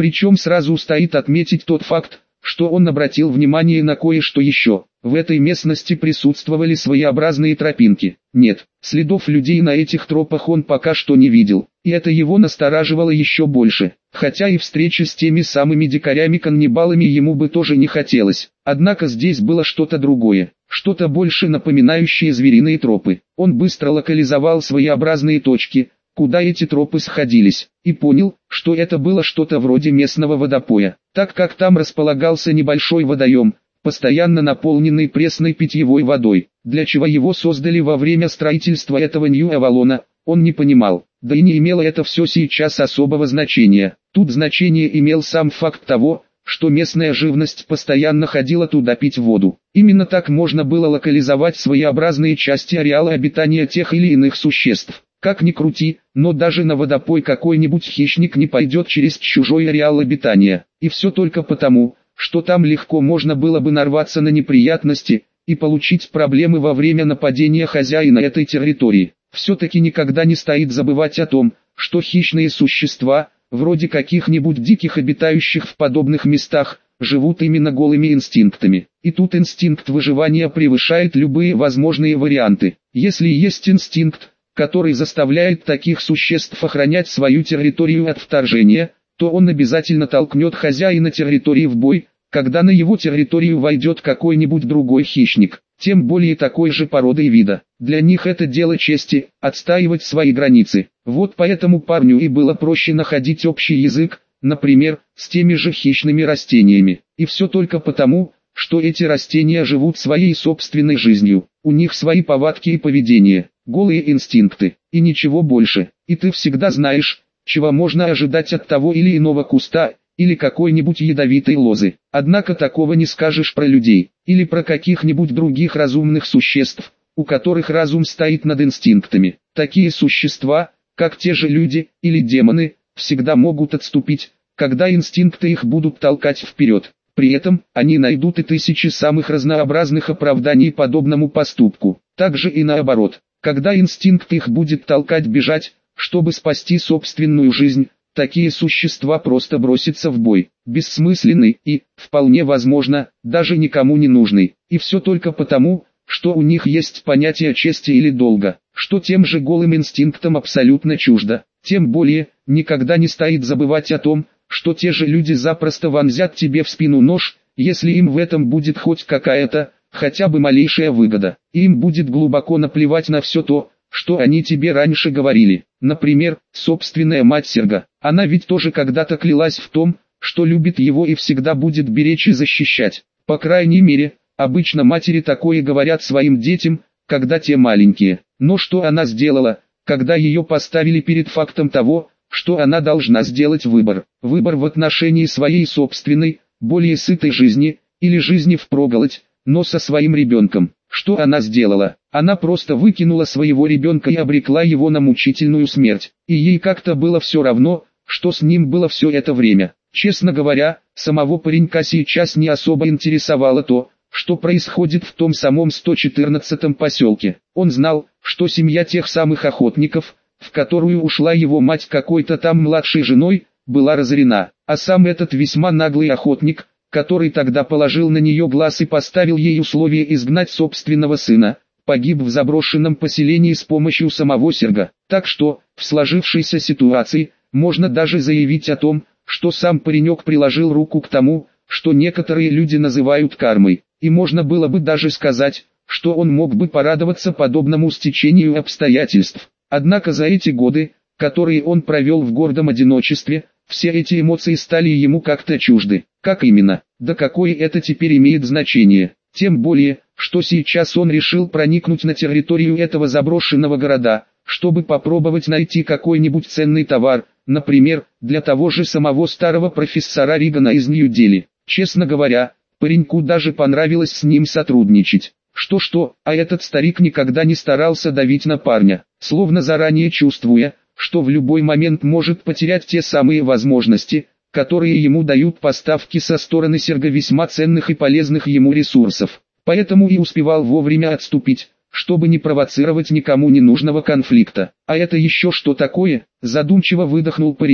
Причем сразу стоит отметить тот факт, что он обратил внимание на кое-что еще. В этой местности присутствовали своеобразные тропинки. Нет, следов людей на этих тропах он пока что не видел, и это его настораживало еще больше. Хотя и встречи с теми самыми дикарями-каннибалами ему бы тоже не хотелось. Однако здесь было что-то другое, что-то больше напоминающее звериные тропы. Он быстро локализовал своеобразные точки, куда эти тропы сходились, и понял, что это было что-то вроде местного водопоя, так как там располагался небольшой водоем, постоянно наполненный пресной питьевой водой. Для чего его создали во время строительства этого Нью-Авалона, он не понимал, да и не имело это все сейчас особого значения. Тут значение имел сам факт того, что местная живность постоянно ходила туда пить воду. Именно так можно было локализовать своеобразные части ареала обитания тех или иных существ. Как ни крути, но даже на водопой какой-нибудь хищник не пойдет через чужой ареал обитания. И все только потому, что там легко можно было бы нарваться на неприятности и получить проблемы во время нападения хозяина этой территории. Все-таки никогда не стоит забывать о том, что хищные существа, вроде каких-нибудь диких обитающих в подобных местах, живут именно голыми инстинктами. И тут инстинкт выживания превышает любые возможные варианты. Если есть инстинкт, который заставляет таких существ охранять свою территорию от вторжения, то он обязательно толкнет хозяина территории в бой, когда на его территорию войдет какой-нибудь другой хищник, тем более такой же породы и вида. Для них это дело чести, отстаивать свои границы. Вот поэтому парню и было проще находить общий язык, например, с теми же хищными растениями. И все только потому, что эти растения живут своей собственной жизнью, у них свои повадки и поведение. Голые инстинкты, и ничего больше. И ты всегда знаешь, чего можно ожидать от того или иного куста, или какой-нибудь ядовитой лозы. Однако такого не скажешь про людей, или про каких-нибудь других разумных существ, у которых разум стоит над инстинктами. Такие существа, как те же люди, или демоны, всегда могут отступить, когда инстинкты их будут толкать вперед. При этом, они найдут и тысячи самых разнообразных оправданий подобному поступку. Также и наоборот. Когда инстинкт их будет толкать бежать, чтобы спасти собственную жизнь, такие существа просто бросятся в бой, бессмысленный и, вполне возможно, даже никому не нужный. И все только потому, что у них есть понятие чести или долга, что тем же голым инстинктам абсолютно чуждо. Тем более, никогда не стоит забывать о том, что те же люди запросто вонзят тебе в спину нож, если им в этом будет хоть какая-то, хотя бы малейшая выгода. Им будет глубоко наплевать на все то, что они тебе раньше говорили. Например, собственная мать Серга. Она ведь тоже когда-то клялась в том, что любит его и всегда будет беречь и защищать. По крайней мере, обычно матери такое говорят своим детям, когда те маленькие. Но что она сделала, когда ее поставили перед фактом того, что она должна сделать выбор? Выбор в отношении своей собственной, более сытой жизни, или жизни впроголодь, но со своим ребенком. Что она сделала? Она просто выкинула своего ребенка и обрекла его на мучительную смерть. И ей как-то было все равно, что с ним было все это время. Честно говоря, самого паренька сейчас не особо интересовало то, что происходит в том самом 114-м поселке. Он знал, что семья тех самых охотников, в которую ушла его мать какой-то там младшей женой, была разорена. А сам этот весьма наглый охотник, который тогда положил на нее глаз и поставил ей условие изгнать собственного сына, погиб в заброшенном поселении с помощью самого Серга. Так что, в сложившейся ситуации, можно даже заявить о том, что сам паренек приложил руку к тому, что некоторые люди называют кармой. И можно было бы даже сказать, что он мог бы порадоваться подобному стечению обстоятельств. Однако за эти годы, которые он провел в гордом одиночестве, все эти эмоции стали ему как-то чужды. Как именно? Да какое это теперь имеет значение? Тем более, что сейчас он решил проникнуть на территорию этого заброшенного города, чтобы попробовать найти какой-нибудь ценный товар, например, для того же самого старого профессора Ригана из Нью-Дели. Честно говоря, пареньку даже понравилось с ним сотрудничать. Что-что, а этот старик никогда не старался давить на парня, словно заранее чувствуя, что в любой момент может потерять те самые возможности, которые ему дают поставки со стороны Серга весьма ценных и полезных ему ресурсов. Поэтому и успевал вовремя отступить, чтобы не провоцировать никому ненужного конфликта. А это еще что такое? Задумчиво выдохнул паренек,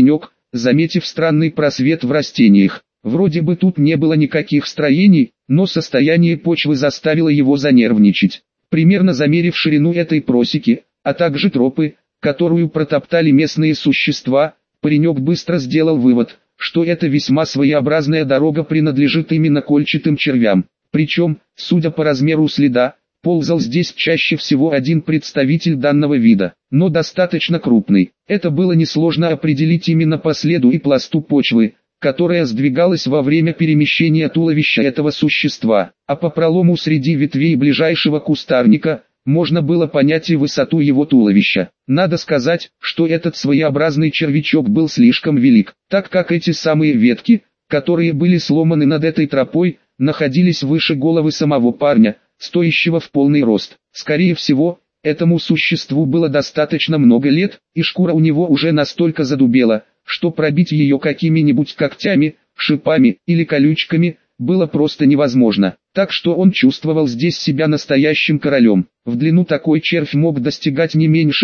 заметив странный просвет в растениях. Вроде бы тут не было никаких строений, но состояние почвы заставило его занервничать. Примерно замерив ширину этой просеки, а также тропы, которую протоптали местные существа, паренек быстро сделал вывод, что эта весьма своеобразная дорога принадлежит именно кольчатым червям. Причем, судя по размеру следа, ползал здесь чаще всего один представитель данного вида, но достаточно крупный. Это было несложно определить именно по следу и пласту почвы, которая сдвигалась во время перемещения туловища этого существа, а по пролому среди ветвей ближайшего кустарника можно было понять и высоту его туловища. Надо сказать, что этот своеобразный червячок был слишком велик, так как эти самые ветки, которые были сломаны над этой тропой, находились выше головы самого парня, стоящего в полный рост. Скорее всего, этому существу было достаточно много лет, и шкура у него уже настолько задубела, что пробить ее какими-нибудь когтями, шипами или колючками было просто невозможно. Так что он чувствовал здесь себя настоящим королем. В длину такой червь мог достигать не меньше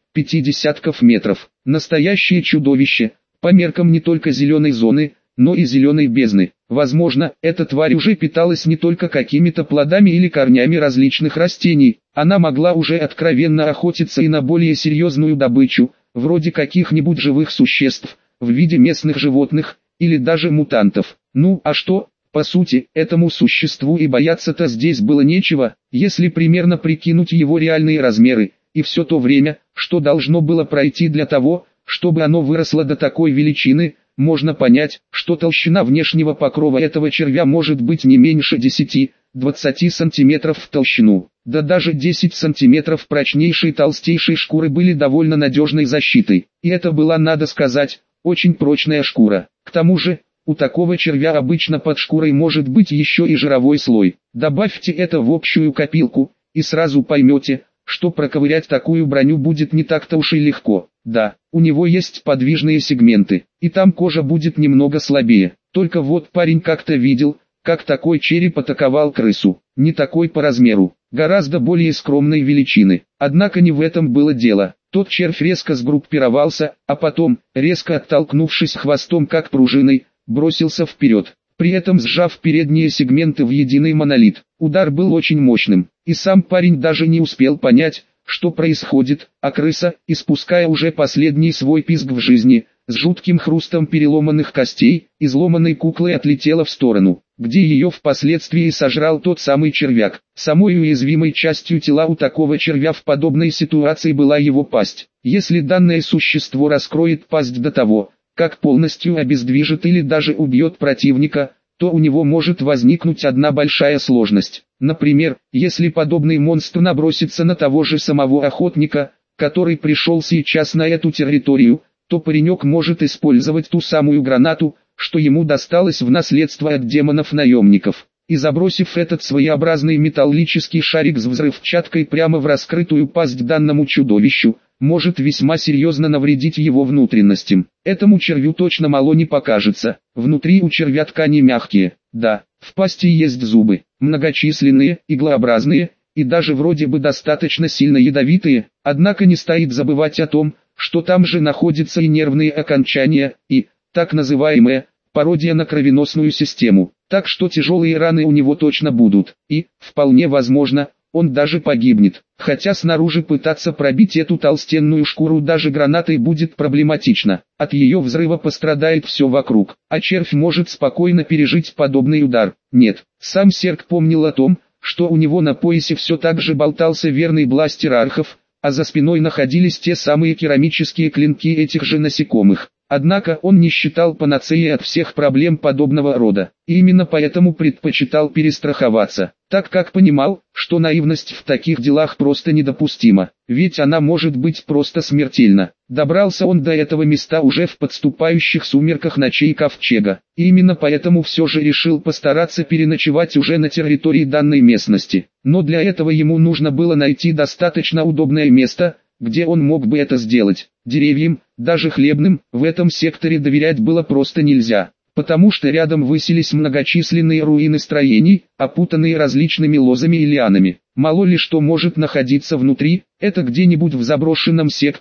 3-5 метров. Настоящее чудовище, по меркам не только зеленой зоны, но и зеленой бездны. Возможно, эта тварь уже питалась не только какими-то плодами или корнями различных растений, она могла уже откровенно охотиться и на более серьезную добычу, вроде каких-нибудь живых существ, в виде местных животных, или даже мутантов. Ну а что, по сути, этому существу и бояться-то здесь было нечего, если примерно прикинуть его реальные размеры, и все то время, что должно было пройти для того, чтобы оно выросло до такой величины, можно понять, что толщина внешнего покрова этого червя может быть не меньше 10-20 сантиметров в толщину. Да даже 10 сантиметров прочнейшей толстейшей шкуры были довольно надежной защитой. И это была, надо сказать, очень прочная шкура. К тому же, у такого червя обычно под шкурой может быть еще и жировой слой. Добавьте это в общую копилку, и сразу поймете, что проковырять такую броню будет не так-то уж и легко. Да, у него есть подвижные сегменты, и там кожа будет немного слабее. Только вот парень как-то видел, как такой череп атаковал крысу. Не такой по размеру, гораздо более скромной величины. Однако не в этом было дело. Тот червь резко сгруппировался, а потом, резко оттолкнувшись хвостом как пружиной, бросился вперед, при этом сжав передние сегменты в единый монолит. Удар был очень мощным, и сам парень даже не успел понять, что происходит, а крыса, испуская уже последний свой писк в жизни, с жутким хрустом переломанных костей, изломанной куклой отлетела в сторону, где ее впоследствии сожрал тот самый червяк. Самой уязвимой частью тела у такого червя в подобной ситуации была его пасть. Если данное существо раскроет пасть до того, как полностью обездвижит или даже убьет противника, то у него может возникнуть одна большая сложность. Например, если подобный монстр набросится на того же самого охотника, который пришел сейчас на эту территорию, то паренек может использовать ту самую гранату, что ему досталось в наследство от демонов-наемников, и забросив этот своеобразный металлический шарик с взрывчаткой прямо в раскрытую пасть данному чудовищу, может весьма серьезно навредить его внутренностям. Этому червю точно мало не покажется. Внутри у червя ткани мягкие, да, в пасти есть зубы, многочисленные, иглообразные, и даже вроде бы достаточно сильно ядовитые, однако не стоит забывать о том, что там же находятся и нервные окончания, и, так называемая, пародия на кровеносную систему. Так что тяжелые раны у него точно будут, и, вполне возможно, он даже погибнет. Хотя снаружи пытаться пробить эту толстенную шкуру даже гранатой будет проблематично. От ее взрыва пострадает все вокруг, а червь может спокойно пережить подобный удар. Нет, сам Серк помнил о том, что у него на поясе все так же болтался верный бластер архов, а за спиной находились те самые керамические клинки этих же насекомых. Однако он не считал панацеей от всех проблем подобного рода, и именно поэтому предпочитал перестраховаться, так как понимал, что наивность в таких делах просто недопустима, ведь она может быть просто смертельна. Добрался он до этого места уже в подступающих сумерках ночей Ковчега, и именно поэтому все же решил постараться переночевать уже на территории данной местности. Но для этого ему нужно было найти достаточно удобное место, где он мог бы это сделать. Деревьям, даже хлебным, в этом секторе доверять было просто нельзя, потому что рядом высились многочисленные руины строений, опутанные различными лозами и лианами. Мало ли что может находиться внутри, это где-нибудь в заброшенном секторе,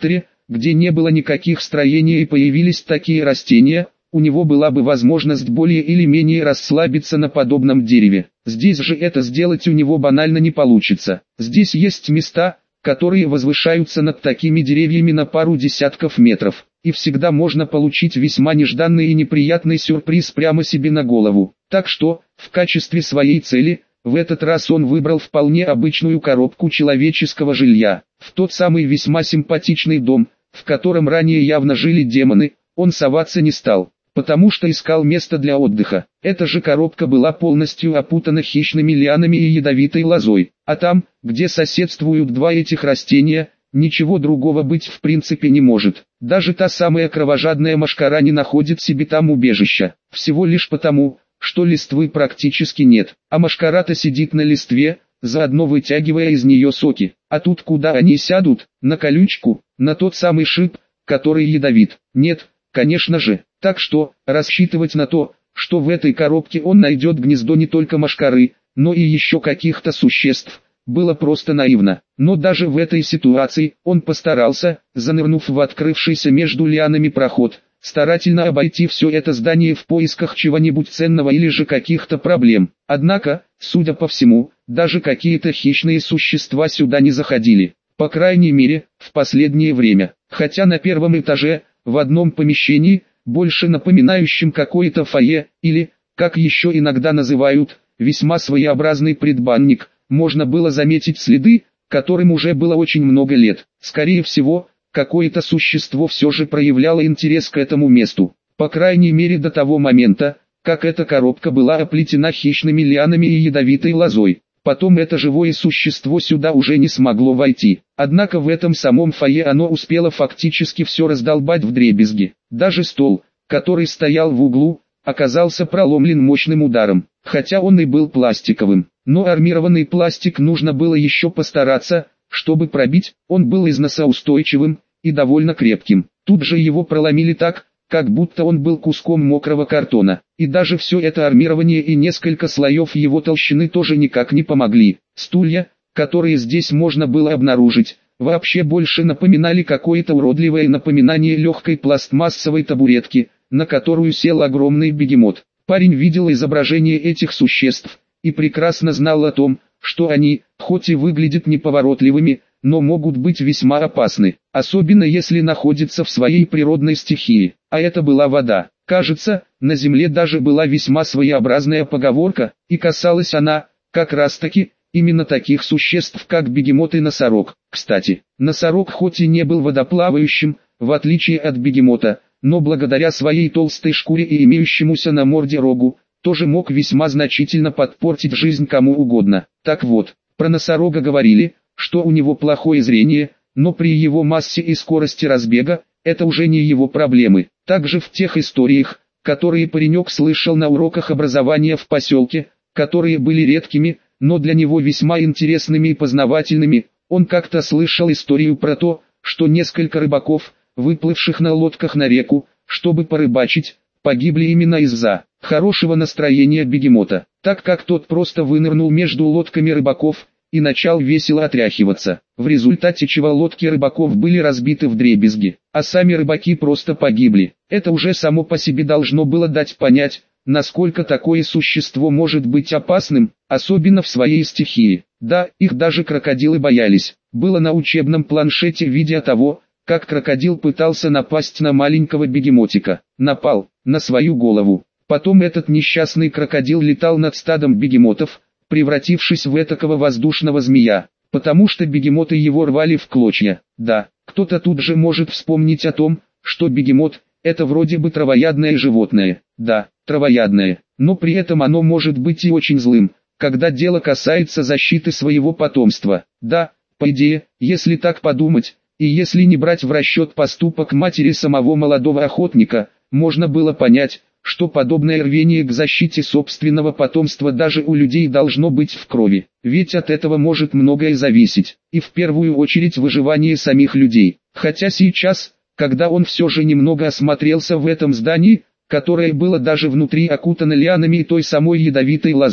где не было никаких строений и появились такие растения, у него была бы возможность более или менее расслабиться на подобном дереве. Здесь же это сделать у него банально не получится. Здесь есть места, которые возвышаются над такими деревьями на пару десятков метров, и всегда можно получить весьма нежданный и неприятный сюрприз прямо себе на голову. Так что, в качестве своей цели, в этот раз он выбрал вполне обычную коробку человеческого жилья. В тот самый весьма симпатичный дом, в котором ранее явно жили демоны, он соваться не стал, потому что искал место для отдыха. Эта же коробка была полностью опутана хищными лианами и ядовитой лозой, а там, где соседствуют два этих растения, ничего другого быть в принципе не может. Даже та самая кровожадная мошкара не находит себе там убежища, всего лишь потому, что листвы практически нет, а мошкара-то сидит на листве, заодно вытягивая из нее соки. А тут куда они сядут? На колючку, на тот самый шип, который ядовит? Нет, конечно же. Так что, рассчитывать на то, что в этой коробке он найдет гнездо не только мошкары, но и еще каких-то существ, было просто наивно. Но даже в этой ситуации он постарался, занырнув в открывшийся между лианами проход, старательно обойти все это здание в поисках чего-нибудь ценного или же каких-то проблем. Однако, судя по всему, даже какие-то хищные существа сюда не заходили. По крайней мере, в последнее время. Хотя на первом этаже, в одном помещении, больше напоминающем какое-то фойе, или, как еще иногда называют, весьма своеобразный предбанник, можно было заметить следы, которым уже было очень много лет. Скорее всего, какое-то существо все же проявляло интерес к этому месту, по крайней мере до того момента, как эта коробка была оплетена хищными лианами и ядовитой лозой. Потом это живое существо сюда уже не смогло войти. Однако в этом самом фойе оно успело фактически все раздолбать вдребезги. Даже стол, который стоял в углу, оказался проломлен мощным ударом, хотя он и был пластиковым. Но армированный пластик нужно было еще постараться, чтобы пробить, он был износоустойчивым и довольно крепким. Тут же его проломили так, как будто он был куском мокрого картона. И даже все это армирование и несколько слоев его толщины тоже никак не помогли. Стулья, которые здесь можно было обнаружить, вообще больше напоминали какое-то уродливое напоминание легкой пластмассовой табуретки, на которую сел огромный бегемот. Парень видел изображение этих существ и прекрасно знал о том, что они, хоть и выглядят неповоротливыми, но могут быть весьма опасны, особенно если находятся в своей природной стихии, а это была вода. Кажется, на земле даже была весьма своеобразная поговорка, и касалась она, как раз таки, именно таких существ, как бегемот и носорог. Кстати, носорог хоть и не был водоплавающим, в отличие от бегемота, но благодаря своей толстой шкуре и имеющемуся на морде рогу, тоже мог весьма значительно подпортить жизнь кому угодно. Так вот, про носорога говорили, что у него плохое зрение, но при его массе и скорости разбега, это уже не его проблемы. Также в тех историях, которые паренек слышал на уроках образования в поселке, которые были редкими, но для него весьма интересными и познавательными, он как-то слышал историю про то, что несколько рыбаков, выплывших на лодках на реку, чтобы порыбачить, погибли именно из-за хорошего настроения бегемота, так как тот просто вынырнул между лодками рыбаков и начал весело отряхиваться, в результате чего лодки рыбаков были разбиты вдребезги, а сами рыбаки просто погибли. Это уже само по себе должно было дать понять, насколько такое существо может быть опасным, особенно в своей стихии. Да, их даже крокодилы боялись. Было на учебном планшете видео того, как крокодил пытался напасть на маленького бегемотика. Напал на свою голову. Потом этот несчастный крокодил летал над стадом бегемотов, превратившись в этакого воздушного змея, потому что бегемоты его рвали в клочья. Да, кто-то тут же может вспомнить о том, что бегемот – это вроде бы травоядное животное. Да, травоядное, но при этом оно может быть и очень злым, когда дело касается защиты своего потомства. Да, по идее, если так подумать, и если не брать в расчет поступок матери самого молодого охотника, можно было понять, что подобное рвение к защите собственного потомства даже у людей должно быть в крови. Ведь от этого может многое зависеть, и в первую очередь выживание самих людей. Хотя сейчас, когда он все же немного осмотрелся в этом здании, которое было даже внутри окутано лианами и той самой ядовитой лозой,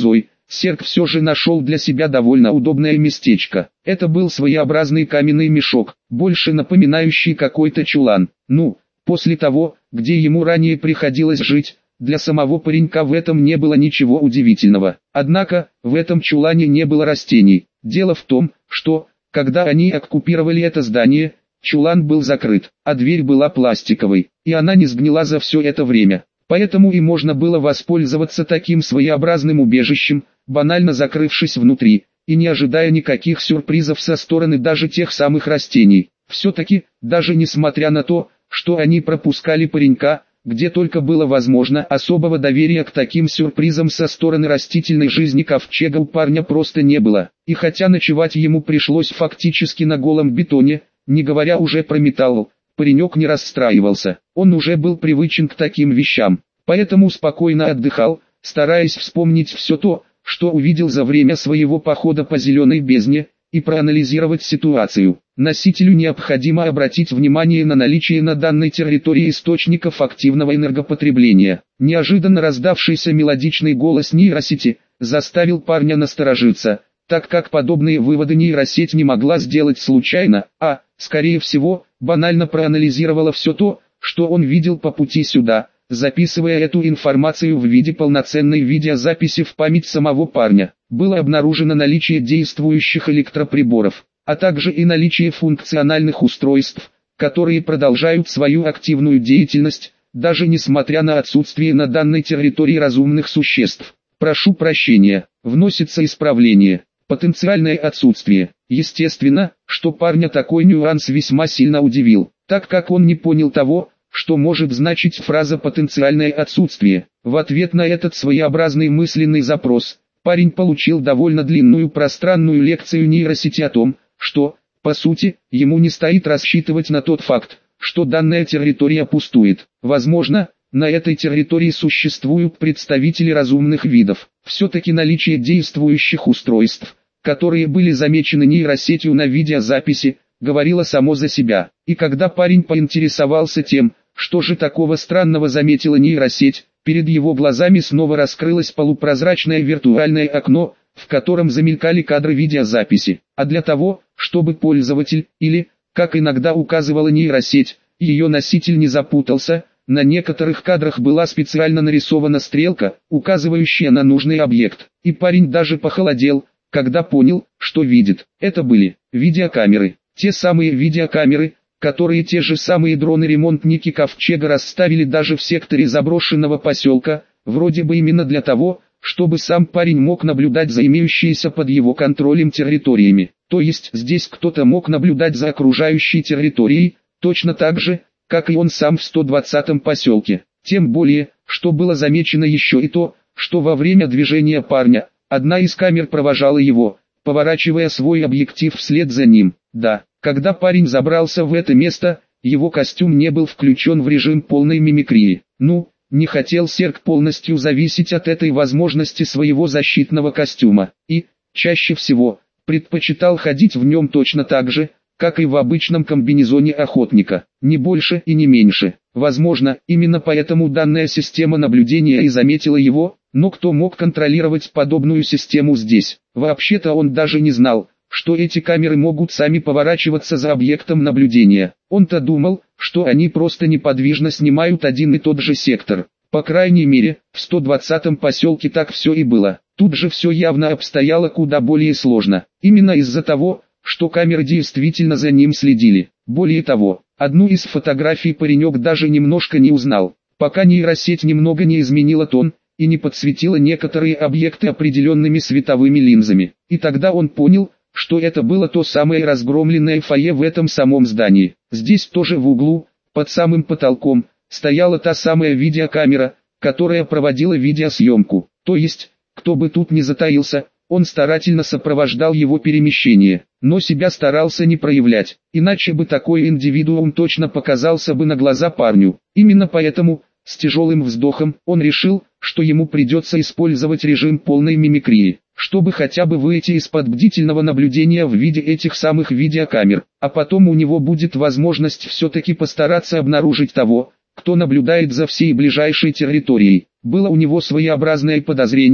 Серк все же нашел для себя довольно удобное местечко. Это был своеобразный каменный мешок, больше напоминающий какой-то чулан. После того, где ему ранее приходилось жить, для самого паренька в этом не было ничего удивительного. Однако, в этом чулане не было растений. Дело в том, что, когда они оккупировали это здание, чулан был закрыт, а дверь была пластиковой, и она не сгнила за все это время. Поэтому и можно было воспользоваться таким своеобразным убежищем, банально закрывшись внутри, и не ожидая никаких сюрпризов со стороны даже тех самых растений. Все-таки, даже несмотря на то, что они пропускали паренька, где только было возможно, особого доверия к таким сюрпризам со стороны растительной жизни ковчега у парня просто не было. И хотя ночевать ему пришлось фактически на голом бетоне, не говоря уже про металл, паренек не расстраивался. Он уже был привычен к таким вещам, поэтому спокойно отдыхал, стараясь вспомнить все то, что увидел за время своего похода по зеленой бездне, и проанализировать ситуацию. Носителю необходимо обратить внимание на наличие на данной территории источников активного энергопотребления. Неожиданно раздавшийся мелодичный голос нейросети заставил парня насторожиться, так как подобные выводы нейросеть не могла сделать случайно, а, скорее всего, банально проанализировала все то, что он видел по пути сюда, записывая эту информацию в виде полноценной видеозаписи в память самого парня. Было обнаружено наличие действующих электроприборов, а также и наличие функциональных устройств, которые продолжают свою активную деятельность, даже несмотря на отсутствие на данной территории разумных существ. Прошу прощения, вносится исправление. Потенциальное отсутствие. Естественно, что парня такой нюанс весьма сильно удивил, так как он не понял того, что может значить фраза «потенциальное отсутствие». В ответ на этот своеобразный мысленный запрос, парень получил довольно длинную пространную лекцию нейросети о том, что, по сути, ему не стоит рассчитывать на тот факт, что данная территория пустует. Возможно, на этой территории существуют представители разумных видов. Все-таки наличие действующих устройств, которые были замечены нейросетью на видеозаписи, говорило само за себя. И когда парень поинтересовался тем, что же такого странного заметила нейросеть, перед его глазами снова раскрылось полупрозрачное виртуальное окно, в котором замелькали кадры видеозаписи. А для того, чтобы пользователь, или, как иногда указывала нейросеть, ее носитель не запутался, на некоторых кадрах была специально нарисована стрелка, указывающая на нужный объект. И парень даже похолодел, когда понял, что видит. Это были видеокамеры. Те самые видеокамеры, которые те же самые дроны-ремонтники Ковчега расставили даже в секторе заброшенного поселка, вроде бы именно для того, чтобы сам парень мог наблюдать за имеющиеся под его контролем территориями. То есть здесь кто-то мог наблюдать за окружающей территорией, точно так же, как и он сам в 120-м поселке. Тем более, что было замечено еще и то, что во время движения парня, одна из камер провожала его, поворачивая свой объектив вслед за ним. Да, когда парень забрался в это место, его костюм не был включен в режим полной мимикрии. Не хотел Серк полностью зависеть от этой возможности своего защитного костюма, и, чаще всего, предпочитал ходить в нем точно так же, как и в обычном комбинезоне охотника, не больше и не меньше. Возможно, именно поэтому данная система наблюдения и заметила его, но кто мог контролировать подобную систему здесь? Вообще-то он даже не знал, что эти камеры могут сами поворачиваться за объектом наблюдения. Он-то думал, что они просто неподвижно снимают один и тот же сектор. По крайней мере, в 120-м поселке так все и было. Тут же все явно обстояло куда более сложно. Именно из-за того, что камеры действительно за ним следили. Более того, одну из фотографий паренек даже немножко не узнал, пока нейросеть немного не изменила тон и не подсветила некоторые объекты определенными световыми линзами. И тогда он понял, что это было то самое разгромленное фойе в этом самом здании. Здесь тоже в углу, под самым потолком, стояла та самая видеокамера, которая проводила видеосъемку. То есть, кто бы тут ни затаился, он старательно сопровождал его перемещение, но себя старался не проявлять, иначе бы такой индивидуум точно показался бы на глаза парню. Именно поэтому, с тяжелым вздохом, он решил, что ему придется использовать режим полной мимикрии, чтобы хотя бы выйти из-под бдительного наблюдения в виде этих самых видеокамер, а потом у него будет возможность все-таки постараться обнаружить того, кто наблюдает за всей ближайшей территорией. Было у него своеобразное подозрение,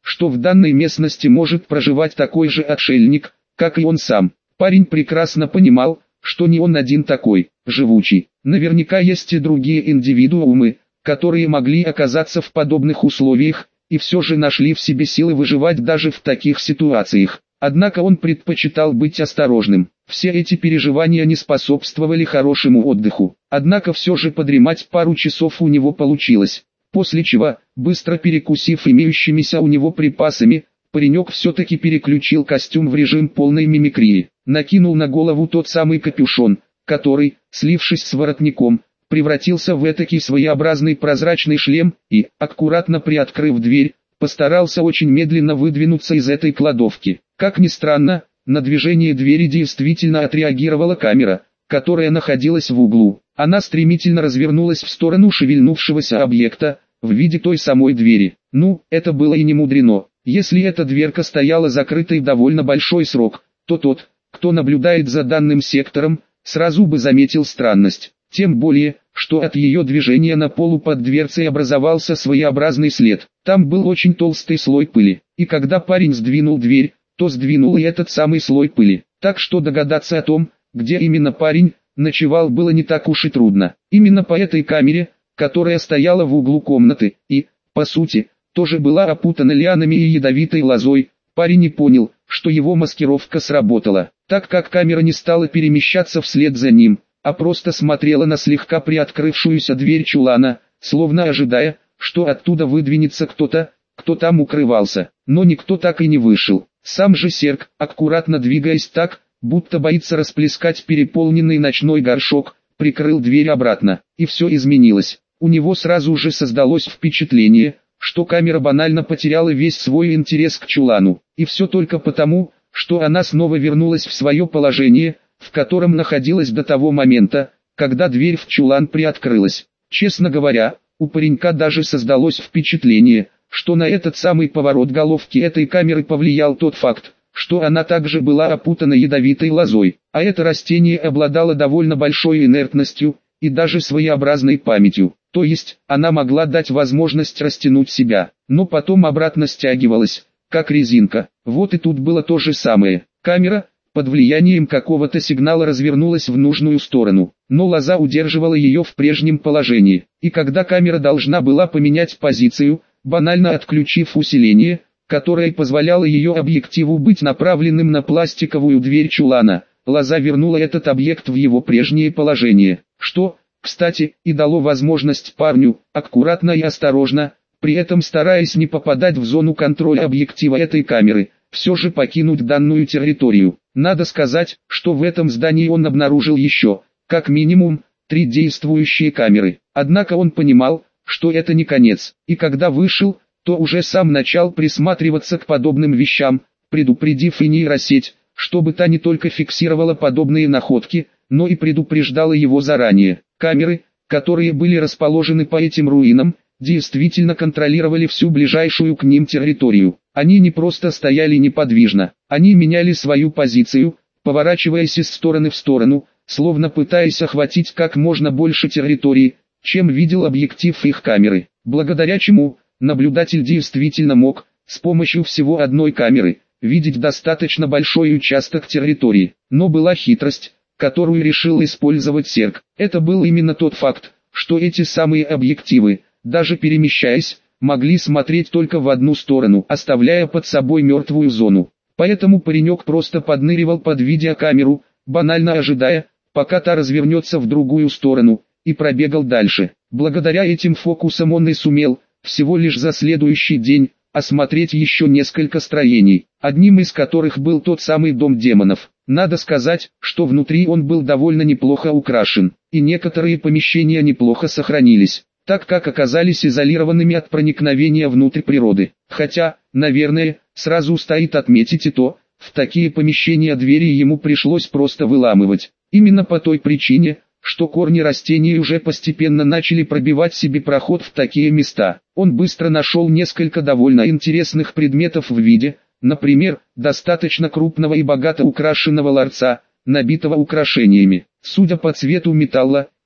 что в данной местности может проживать такой же отшельник, как и он сам. Парень прекрасно понимал, что не он один такой, живучий. Наверняка есть и другие индивидуумы, которые могли оказаться в подобных условиях, и все же нашли в себе силы выживать даже в таких ситуациях. Однако он предпочитал быть осторожным. Все эти переживания не способствовали хорошему отдыху. Однако все же подремать пару часов у него получилось. После чего, быстро перекусив имеющимися у него припасами, паренек все-таки переключил костюм в режим полной мимикрии. Накинул на голову тот самый капюшон, который, слившись с воротником, превратился в этакий своеобразный прозрачный шлем и, аккуратно приоткрыв дверь, постарался очень медленно выдвинуться из этой кладовки. Как ни странно, на движение двери действительно отреагировала камера, которая находилась в углу. Она стремительно развернулась в сторону шевельнувшегося объекта, в виде той самой двери. Ну, это было и не мудрено. Если эта дверка стояла закрытой довольно большой срок, то тот, кто наблюдает за данным сектором, сразу бы заметил странность. Тем более, что от ее движения на полу под дверцей образовался своеобразный след. Там был очень толстый слой пыли, и когда парень сдвинул дверь, то сдвинул и этот самый слой пыли. Так что догадаться о том, где именно парень ночевал, было не так уж и трудно. Именно по этой камере, которая стояла в углу комнаты, и, по сути, тоже была опутана лианами и ядовитой лозой, парень не понял, что его маскировка сработала, так как камера не стала перемещаться вслед за ним, а просто смотрела на слегка приоткрывшуюся дверь чулана, словно ожидая, что оттуда выдвинется кто-то, кто там укрывался. Но никто так и не вышел. Сам же Серк, аккуратно двигаясь так, будто боится расплескать переполненный ночной горшок, прикрыл дверь обратно, и все изменилось. У него сразу же создалось впечатление, что камера банально потеряла весь свой интерес к чулану, и все только потому, что она снова вернулась в свое положение, в котором находилась до того момента, когда дверь в чулан приоткрылась. Честно говоря, у паренька даже создалось впечатление, что на этот самый поворот головки этой камеры повлиял тот факт, что она также была опутана ядовитой лозой, а это растение обладало довольно большой инертностью и даже своеобразной памятью, то есть она могла дать возможность растянуть себя, но потом обратно стягивалась, как резинка. Вот и тут было то же самое. Камера, под влиянием какого-то сигнала, развернулась в нужную сторону, но лоза удерживала ее в прежнем положении, и когда камера должна была поменять позицию, банально отключив усиление, которое позволяло ее объективу быть направленным на пластиковую дверь чулана, лоза вернула этот объект в его прежнее положение, что, кстати, и дало возможность парню, аккуратно и осторожно, при этом стараясь не попадать в зону контроля объектива этой камеры, все же покинуть данную территорию. Надо сказать, что в этом здании он обнаружил еще, как минимум, 3 действующие камеры. Однако он понимал, что это не конец, и когда вышел, то уже сам начал присматриваться к подобным вещам, предупредив и нейросеть, чтобы та не только фиксировала подобные находки, но и предупреждала его заранее. Камеры, которые были расположены по этим руинам, действительно контролировали всю ближайшую к ним территорию. Они не просто стояли неподвижно, они меняли свою позицию, поворачиваясь из стороны в сторону, словно пытаясь охватить как можно больше территории, чем видел объектив их камеры, благодаря чему наблюдатель действительно мог, с помощью всего одной камеры, видеть достаточно большой участок территории. Но была хитрость, которую решил использовать Серк. Это был именно тот факт, что эти самые объективы, даже перемещаясь, могли смотреть только в одну сторону, оставляя под собой мертвую зону. Поэтому паренек просто подныривал под видеокамеру, банально ожидая, пока та развернется в другую сторону, и пробегал дальше. Благодаря этим фокусам он и сумел, всего лишь за следующий день, осмотреть еще несколько строений, одним из которых был тот самый дом демонов. Надо сказать, что внутри он был довольно неплохо украшен, и некоторые помещения неплохо сохранились, так как оказались изолированными от проникновения внутрь природы. Хотя, наверное, сразу стоит отметить и то, в такие помещения двери ему пришлось просто выламывать. Именно по той причине, что корни растений уже постепенно начали пробивать себе проход в такие места. Он быстро нашел несколько довольно интересных предметов в виде, например, достаточно крупного и богато украшенного ларца, набитого украшениями. Судя по цвету металла,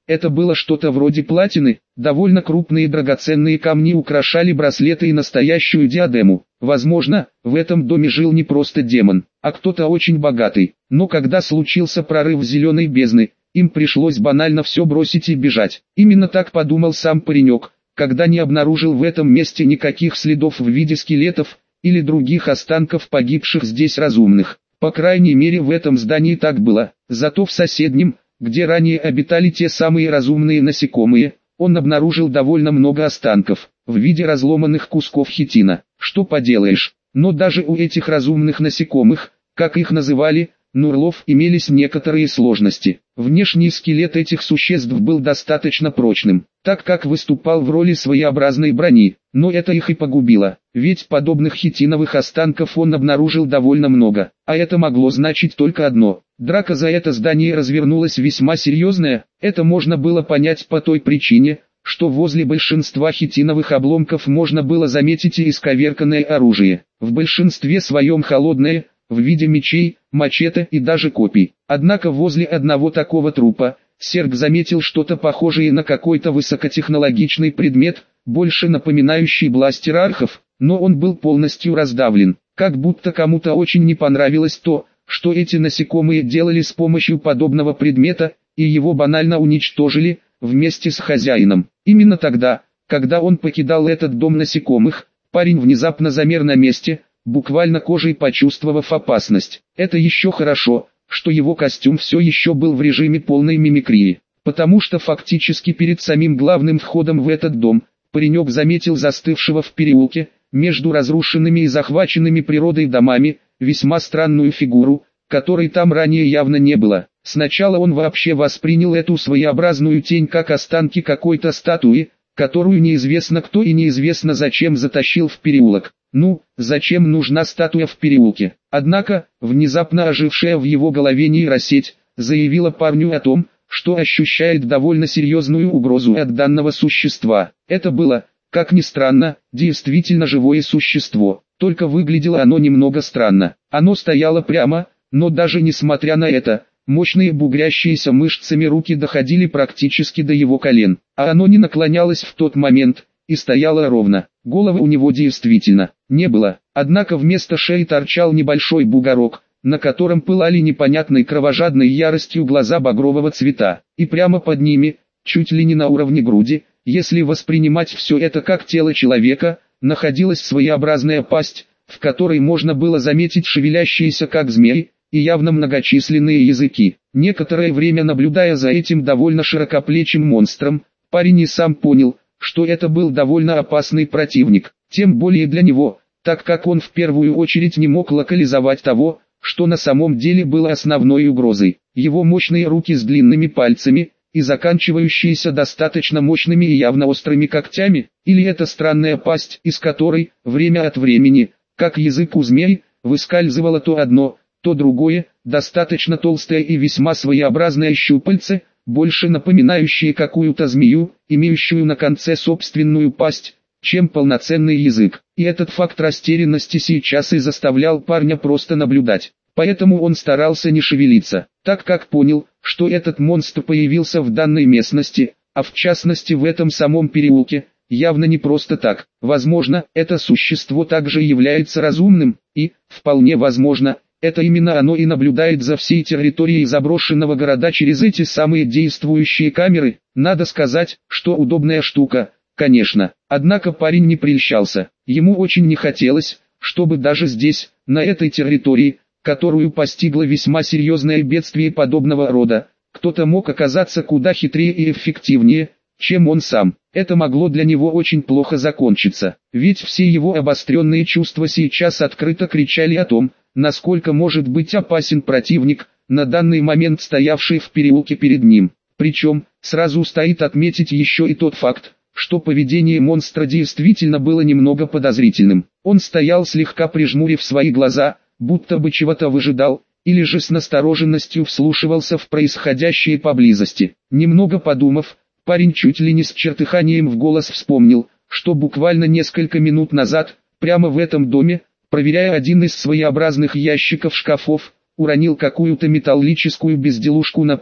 Это было что-то вроде платины, довольно крупные драгоценные камни украшали браслеты и настоящую диадему. Возможно, в этом доме жил не просто демон, а кто-то очень богатый. Но когда случился прорыв зеленой бездны, им пришлось банально все бросить и бежать. Именно так подумал сам паренек, когда не обнаружил в этом месте никаких следов в виде скелетов или других останков погибших здесь разумных. По крайней мере в этом здании так было. Зато в соседнем, где ранее обитали те самые разумные насекомые, он обнаружил довольно много останков, в виде разломанных кусков хитина. Что поделаешь, но даже у этих разумных насекомых, как их называли, нурлов, имелись некоторые сложности. Внешний скелет этих существ был достаточно прочным, так как выступал в роли своеобразной брони, но это их и погубило, ведь подобных хитиновых останков он обнаружил довольно много, а это могло значить только одно. Драка за это здание развернулась весьма серьезная, это можно было понять по той причине, что возле большинства хитиновых обломков можно было заметить и исковерканное оружие, в большинстве своем холодное, в виде мечей, мачете и даже копий. Однако возле одного такого трупа, Серг заметил что-то похожее на какой-то высокотехнологичный предмет, больше напоминающий бластер архов, но он был полностью раздавлен, как будто кому-то очень не понравилось то, что эти насекомые делали с помощью подобного предмета, и его банально уничтожили, вместе с хозяином. Именно тогда, когда он покидал этот дом насекомых, парень внезапно замер на месте, буквально кожей почувствовав опасность. Это еще хорошо, что его костюм все еще был в режиме полной мимикрии, потому что фактически перед самым главным входом в этот дом, паренек заметил застывшего в переулке, между разрушенными и захваченными природой домами, весьма странную фигуру, которой там ранее явно не было. Сначала он вообще воспринял эту своеобразную тень как останки какой-то статуи, которую неизвестно кто и неизвестно зачем затащил в переулок. Ну, зачем нужна статуя в переулке? Однако, внезапно ожившая в его голове нейросеть, заявила парню о том, что ощущает довольно серьезную угрозу от данного существа. Это было, как ни странно, действительно живое существо, только выглядело оно немного странно. Оно стояло прямо, но даже несмотря на это, мощные бугрящиеся мышцами руки доходили практически до его колен, а оно не наклонялось в тот момент, и стояло ровно. Головы у него действительно не было, однако вместо шеи торчал небольшой бугорок, на котором пылали непонятной кровожадной яростью глаза багрового цвета, и прямо под ними, чуть ли не на уровне груди, если воспринимать все это как тело человека, находилась своеобразная пасть, в которой можно было заметить шевелящиеся как змеи, и явно многочисленные языки. Некоторое время наблюдая за этим довольно широкоплечим монстром, парень и сам понял, что это был довольно опасный противник, тем более для него, так как он в первую очередь не мог локализовать того, что на самом деле было основной угрозой. Его мощные руки с длинными пальцами, и заканчивающиеся достаточно мощными и явно острыми когтями, или это странная пасть, из которой, время от времени, как язык у змей, выскальзывало то одно, то другое, достаточно толстое и весьма своеобразное щупальце, больше напоминающее какую-то змею, имеющую на конце собственную пасть, чем полноценный язык. И этот факт растерянности сейчас и заставлял парня просто наблюдать. Поэтому он старался не шевелиться, так как понял, что этот монстр появился в данной местности, а в частности в этом самом переулке, явно не просто так. Возможно, это существо также является разумным, и, вполне возможно, это именно оно и наблюдает за всей территорией заброшенного города через эти самые действующие камеры. Надо сказать, что удобная штука, конечно. Однако парень не прельщался. Ему очень не хотелось, чтобы даже здесь, на этой территории, которую постигло весьма серьезное бедствие подобного рода, кто-то мог оказаться куда хитрее и эффективнее, чем он сам. Это могло для него очень плохо закончиться, ведь все его обостренные чувства сейчас открыто кричали о том, насколько может быть опасен противник, на данный момент стоявший в переулке перед ним. Причем, сразу стоит отметить еще и тот факт, что поведение монстра действительно было немного подозрительным. Он стоял слегка прижмурив свои глаза, будто бы чего-то выжидал, или же с настороженностью вслушивался в происходящее поблизости. Немного подумав, парень чуть ли не с чертыханием в голос вспомнил, что буквально несколько минут назад, прямо в этом доме, проверяя один из своеобразных ящиков шкафов, уронил какую-то металлическую безделушку на пол,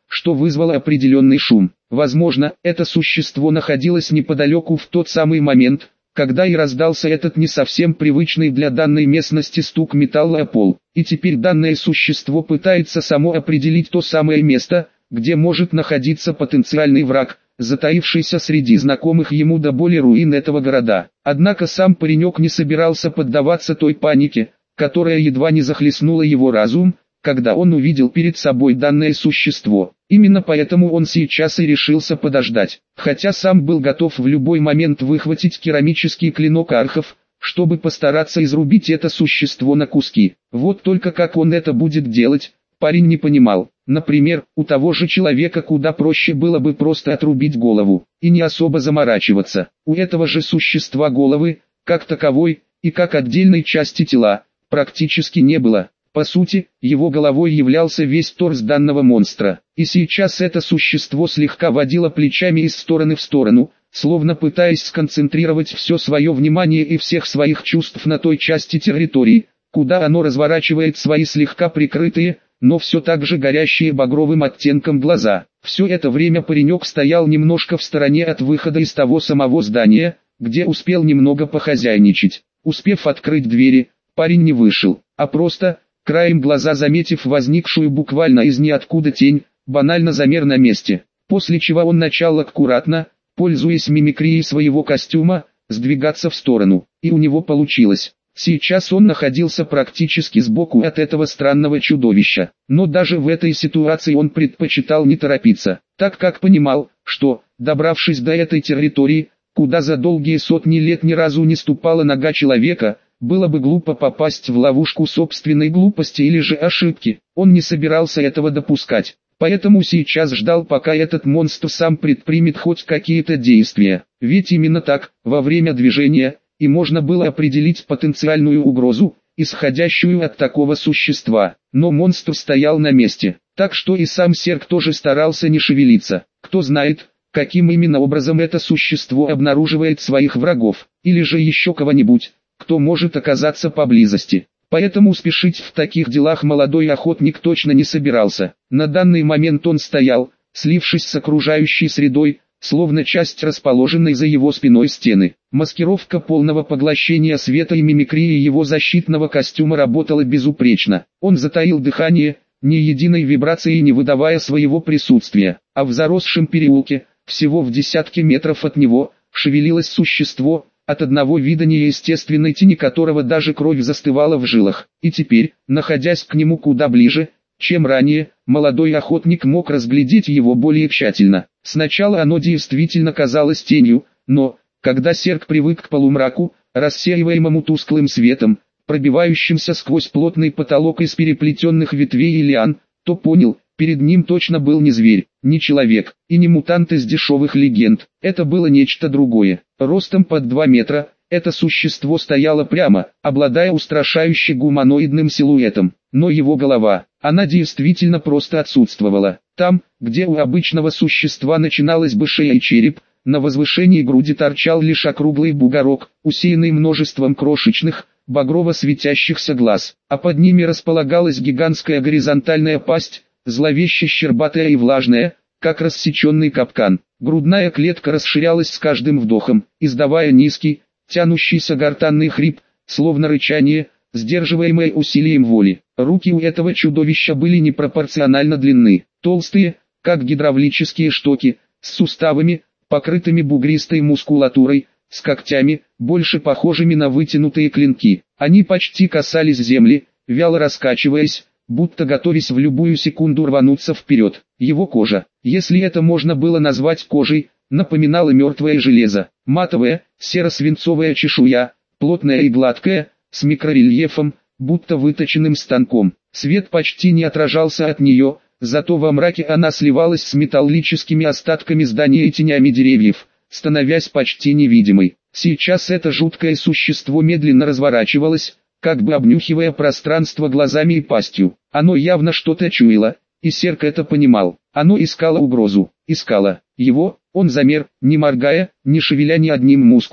что вызвало определенный шум. Возможно, это существо находилось неподалеку в тот самый момент, когда и раздался этот не совсем привычный для данной местности стук металла о пол. И теперь данное существо пытается само определить то самое место, где может находиться потенциальный враг, затаившийся среди знакомых ему до боли руин этого города. Однако сам паренек не собирался поддаваться той панике, которая едва не захлестнула его разум, когда он увидел перед собой данное существо. Именно поэтому он сейчас и решился подождать, хотя сам был готов в любой момент выхватить керамический клинок архов, чтобы постараться изрубить это существо на куски. Вот только как он это будет делать, парень не понимал. Например, у того же человека куда проще было бы просто отрубить голову, и не особо заморачиваться. У этого же существа головы, как таковой, и как отдельной части тела, практически не было. По сути, его головой являлся весь торс данного монстра, и сейчас это существо слегка водило плечами из стороны в сторону, словно пытаясь сконцентрировать все свое внимание и всех своих чувств на той части территории, куда оно разворачивает свои слегка прикрытые, но все так же горящие багровым оттенком глаза. Все это время паренек стоял немножко в стороне от выхода из того самого здания, где успел немного похозяйничать. Успев открыть двери, парень не вышел, а просто, краем глаза заметив возникшую буквально из ниоткуда тень, банально замер на месте, после чего он начал аккуратно, пользуясь мимикрией своего костюма, сдвигаться в сторону, и у него получилось. Сейчас он находился практически сбоку от этого странного чудовища, но даже в этой ситуации он предпочитал не торопиться, так как понимал, что, добравшись до этой территории, куда за долгие сотни лет ни разу не ступала нога человека, было бы глупо попасть в ловушку собственной глупости или же ошибки. Он не собирался этого допускать, поэтому сейчас ждал, пока этот монстр сам предпримет хоть какие-то действия. Ведь именно так, во время движения, и можно было определить потенциальную угрозу, исходящую от такого существа. Но монстр стоял на месте, так что и сам Серк тоже старался не шевелиться. Кто знает, каким именно образом это существо обнаруживает своих врагов, или же еще кого-нибудь, кто может оказаться поблизости. Поэтому спешить в таких делах молодой охотник точно не собирался. На данный момент он стоял, слившись с окружающей средой, словно часть расположенной за его спиной стены. Маскировка полного поглощения света и мимикрия его защитного костюма работала безупречно. Он затаил дыхание, ни единой вибрации не выдавая своего присутствия, а в заросшем переулке, всего в десятке метров от него, шевелилось существо, от одного вида неестественной тени которого даже кровь застывала в жилах. И теперь, находясь к нему куда ближе, чем ранее, молодой охотник мог разглядеть его более тщательно. Сначала оно действительно казалось тенью, но, когда Серк привык к полумраку, рассеиваемому тусклым светом, пробивающимся сквозь плотный потолок из переплетенных ветвей и лиан, то понял, перед ним точно был не зверь, не человек, и не мутант из дешевых легенд. Это было нечто другое. Ростом под 2 метра, это существо стояло прямо, обладая устрашающе гуманоидным силуэтом. Но его голова, она действительно просто отсутствовала. Там, где у обычного существа начиналась бы шея и череп, на возвышении груди торчал лишь округлый бугорок, усеянный множеством крошечных, багрово светящихся глаз, а под ними располагалась гигантская горизонтальная пасть, зловеще щербатая и влажная, как рассеченный капкан. Грудная клетка расширялась с каждым вдохом, издавая низкий, тянущийся гортанный хрип, словно рычание, сдерживаемое усилием воли. Руки у этого чудовища были непропорционально длинны, толстые, как гидравлические штоки, с суставами, покрытыми бугристой мускулатурой, с когтями, больше похожими на вытянутые клинки. Они почти касались земли, вяло раскачиваясь, будто готовясь в любую секунду рвануться вперед. Его кожа, если это можно было назвать кожей, напоминала мертвое железо. Матовая, серо-свинцовая чешуя, плотная и гладкая, с микрорельефом, будто выточенным станком. Свет почти не отражался от нее, зато во мраке она сливалась с металлическими остатками здания и тенями деревьев, становясь почти невидимой. Сейчас это жуткое существо медленно разворачивалось, как бы обнюхивая пространство глазами и пастью. Оно явно что-то чуяло, и Серк это понимал. Оно искало угрозу, искало его. Он замер, не моргая, не шевеля ни одним мускулом.